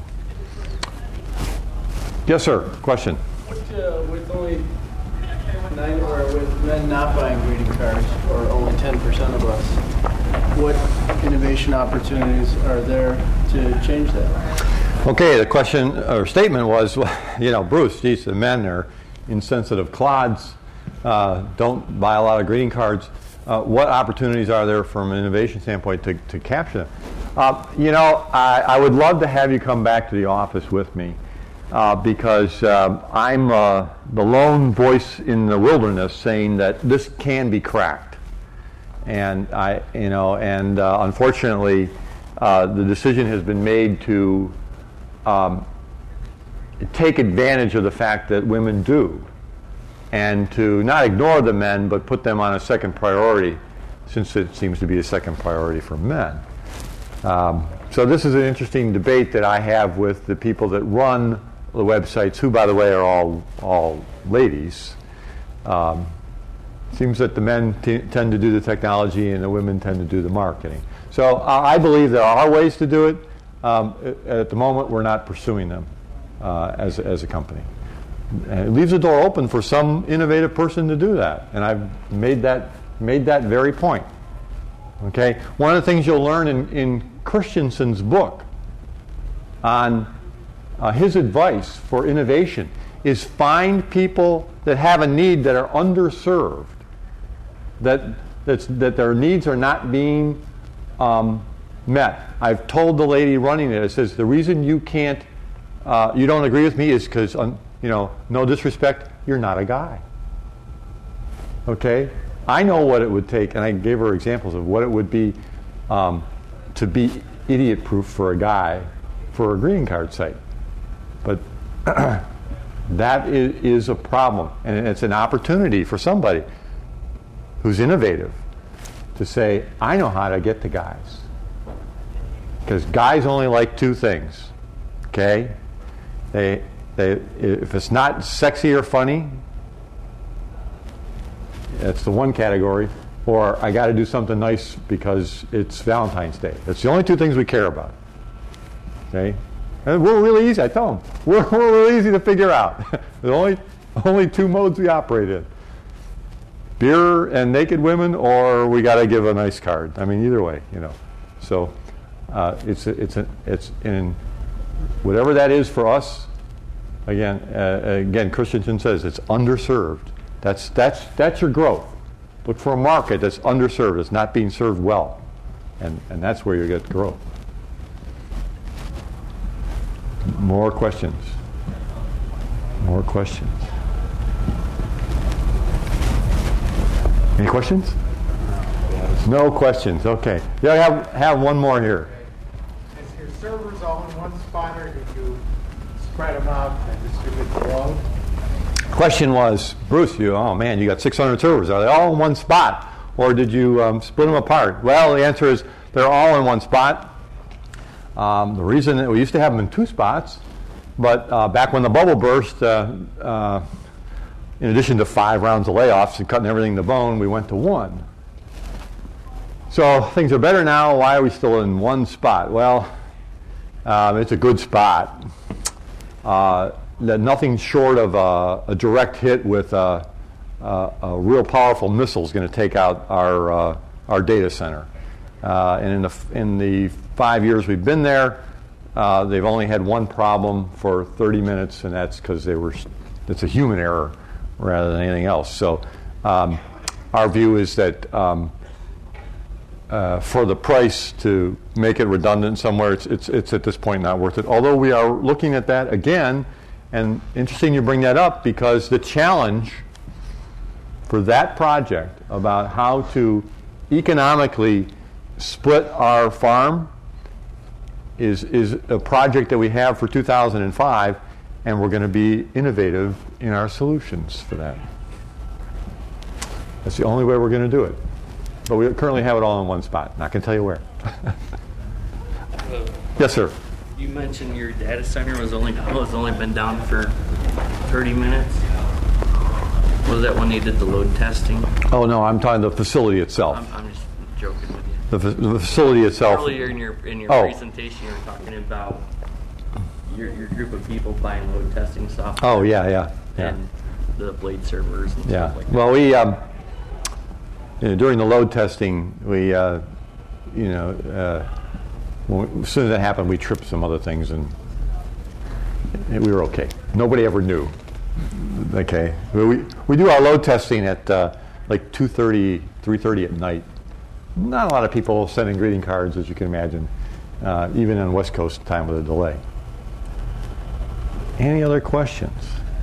Yes, sir. Question. What, uh, with only nine, or with men not buying greeting cards, or only ten percent of us, what innovation opportunities are there to change that? Okay, the question or statement was, well, you know, Bruce, geez, the men are insensitive clods, uh, don't buy a lot of greeting cards. Uh, what opportunities are there from an innovation standpoint to, to capture them? Uh, you know, I, I would love to have you come back to the office with me uh, because uh, I'm uh, the lone voice in the wilderness saying that this can be cracked. And I, you know, and uh, unfortunately, uh, the decision has been made to Um, take advantage of the fact that women do, and to not ignore the men, but put them on a second priority, since it seems to be a second priority for men. Um, so this is an interesting debate that I have with the people that run the websites, who, by the way, are all all ladies. Um, seems that the men t- tend to do the technology and the women tend to do the marketing. So uh, I believe there are ways to do it. Um, at the moment, we're not pursuing them uh, as, as a company. And it leaves the door open for some innovative person to do that, and I've made that made that very point. Okay, one of the things you'll learn in, in Christensen's book on uh, his advice for innovation is find people that have a need that are underserved, that that's, that their needs are not being um, met. I've told the lady running it, it says, the reason you can't, uh, you don't agree with me is because, um, you know, no disrespect, you're not a guy. Okay? I know what it would take, and I gave her examples of what it would be um, to be idiot-proof for a guy for a greeting card site. But that is, is a problem, and it's an opportunity for somebody who's innovative to say, I know how to get the guys. Because guys only like two things, okay? They, they, if it's not sexy or funny, that's the one category. Or I got to do something nice because it's Valentine's Day. That's the only two things we care about, okay? And we're really easy. I tell them we're, we're really easy to figure out. There's only only two modes we operate in: beer and naked women, or we got to give a nice card. I mean, either way, you know. So. Uh, it's a, it's a, it's in whatever that is for us. Again, uh, again, Christensen says it's underserved. That's that's that's your growth. Look for a market that's underserved. It's not being served well, and and that's where you get growth. More questions. More questions. Any questions? No questions. Okay. Yeah, have have one more here. Is your servers all in one spot, or did you spread them out and distribute the load? Question was, Bruce, you oh man, you got six hundred servers. Are they all in one spot, or did you um, split them apart? Well, the answer is they're all in one spot. Um, the reason that we used to have them in two spots, but uh, back when the bubble burst, uh, uh, in addition to five rounds of layoffs and cutting everything to bone, we went to one. So things are better now. Why are we still in one spot? Well, um, it's a good spot. Uh, nothing short of a, a direct hit with a, a, a real powerful missile is going to take out our uh, our data center. Uh, and in the in the five years we've been there, uh, they've only had one problem for thirty minutes, and that's because they were. It's a human error rather than anything else. So, um, our view is that um, uh, for the price to make it redundant somewhere, it's, it's it's at this point not worth it. Although we are looking at that again, and interesting you bring that up because the challenge for that project about how to economically split our farm is is a project that we have for two thousand five, and we're going to be innovative in our solutions for that. That's the only way we're going to do it. But we currently have it all in one spot, and I can tell you where. Yes, sir. You mentioned your data center was only was only been down for thirty minutes. Was that when they did the load testing? Oh no, I'm talking the facility itself. I'm, I'm just joking with you. The, fa- the facility itself. Earlier in your in your Oh. presentation, you were talking about your your group of people buying load testing software. Oh yeah, yeah, yeah. And the blade servers and Yeah. stuff like that. Well, we um, you know, during the load testing, we uh, you know, uh, when we, as soon as that happened, we tripped some other things, and, and we were okay. Nobody ever knew. Okay, we we do our load testing at uh, like two thirty, three thirty at night. Not a lot of people sending greeting cards, as you can imagine, uh, even on West Coast time with a delay. Any other questions?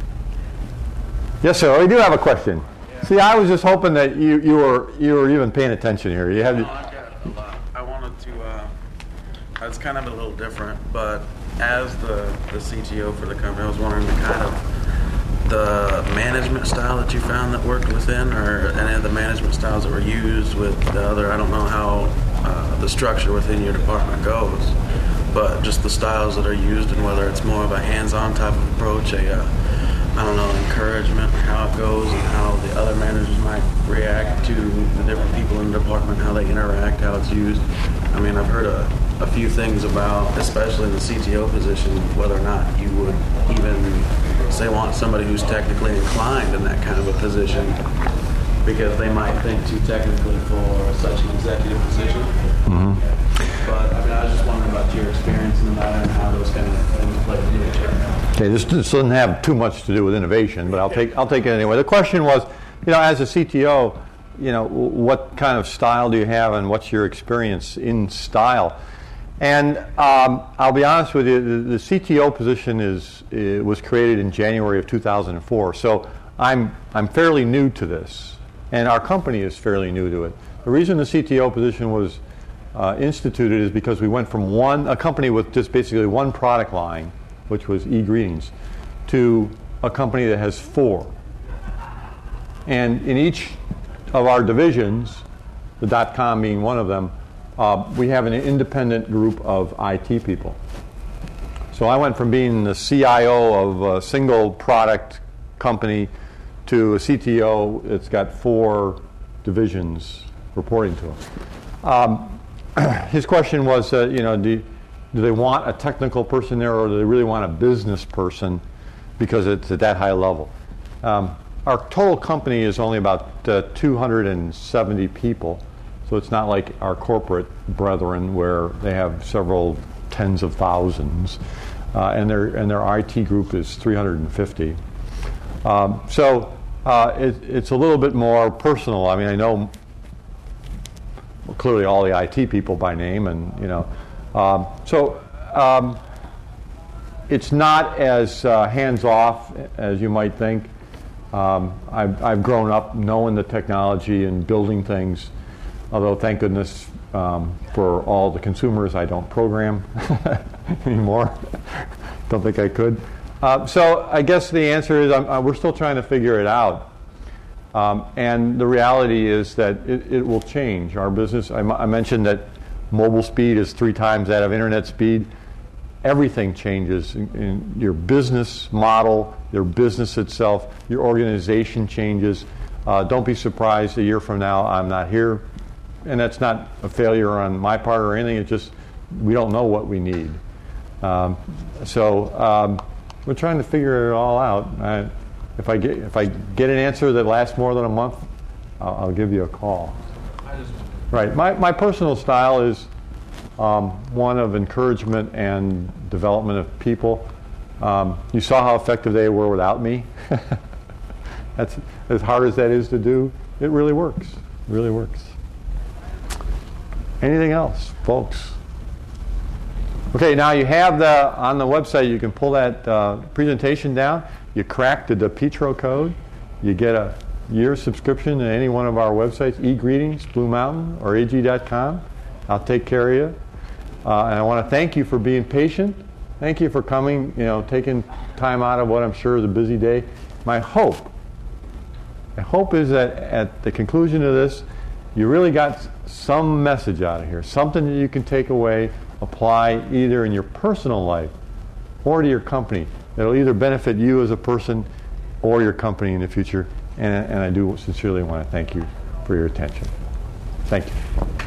Yes, sir. We do have a question. Yeah. See, I was just hoping that you, you were you were even paying attention here. You have. No, I got a lot. I wanted to. Uh, it's kind of a little different, but as the the C T O for the company, I was wondering the kind of the management style that you found that worked within, or any of the management styles that were used with the other. I don't know how uh, the structure within your department goes, but just the styles that are used, and whether it's more of a hands-on type of approach, a uh, I don't know, encouragement, how it goes, and how the other managers might react to the different people in the department, how they interact, how it's used. I mean, I've heard a, a few things about, especially in the C T O position, whether or not you would even say want somebody who's technically inclined in that kind of a position, because they might think too technically for such an executive position. Mm-hmm. But I mean, I was just wondering about your experience in the matter and how those kind of things play into each other. Okay, this doesn't have too much to do with innovation, but I'll take I'll take it anyway. The question was, you know, as a C T O, you know, what kind of style do you have, and what's your experience in style? And um, I'll be honest with you, the, the C T O position is it was created in January of two thousand four, so I'm I'm fairly new to this, and our company is fairly new to it. The reason the C T O position was uh, instituted is because we went from one a company with just basically one product line, which was eGreetings, to a company that has four. And in each of our divisions, the dot-com being one of them, uh, we have an independent group of I T people. So I went from being the C I O of a single product company to a C T O that's got four divisions reporting to him. Um, his question was, uh, you know, do you, Do they want a technical person there, or do they really want a business person because it's at that high level? Um, our total company is only about uh, two hundred seventy people, so it's not like our corporate brethren where they have several tens of thousands, uh, and their and their I T group is three hundred fifty. Um, so uh, it, it's a little bit more personal. I mean, I know clearly all the I T people by name, and you know. Um, so um, it's not as uh, hands-off as you might think. Um, I've, I've grown up knowing the technology and building things, although thank goodness um, for all the consumers I don't program anymore. Don't think I could. Uh, so I guess the answer is I'm, uh, we're still trying to figure it out. Um, and the reality is that it, it will change. Our business, I, m- I mentioned that mobile speed is three times that of internet speed. Everything changes in, in your business model, your business itself, your organization changes. Uh, don't be surprised a year from now I'm not here. And that's not a failure on my part or anything. It's just we don't know what we need. Um, so um, we're trying to figure it all out. I, if I get if I get an answer that lasts more than a month, I'll, I'll give you a call. Right. My my personal style is um, one of encouragement and development of people. Um, you saw how effective they were without me. That's as hard as that is to do. It really works. It really works. Anything else, folks? Okay, now you have the, on the website, you can pull that uh, presentation down. You crack the DePietro code. You get a year subscription to any one of our websites, eGreetings, Blue Mountain, or A G dot com. I'll take care of you. Uh, and I want to thank you for being patient. Thank you for coming, you know, taking time out of what I'm sure is a busy day. My hope, my hope is that at the conclusion of this, you really got some message out of here, something that you can take away, apply either in your personal life or to your company. It'll either benefit you as a person or your company in the future. And, and I do sincerely want to thank you for your attention. Thank you.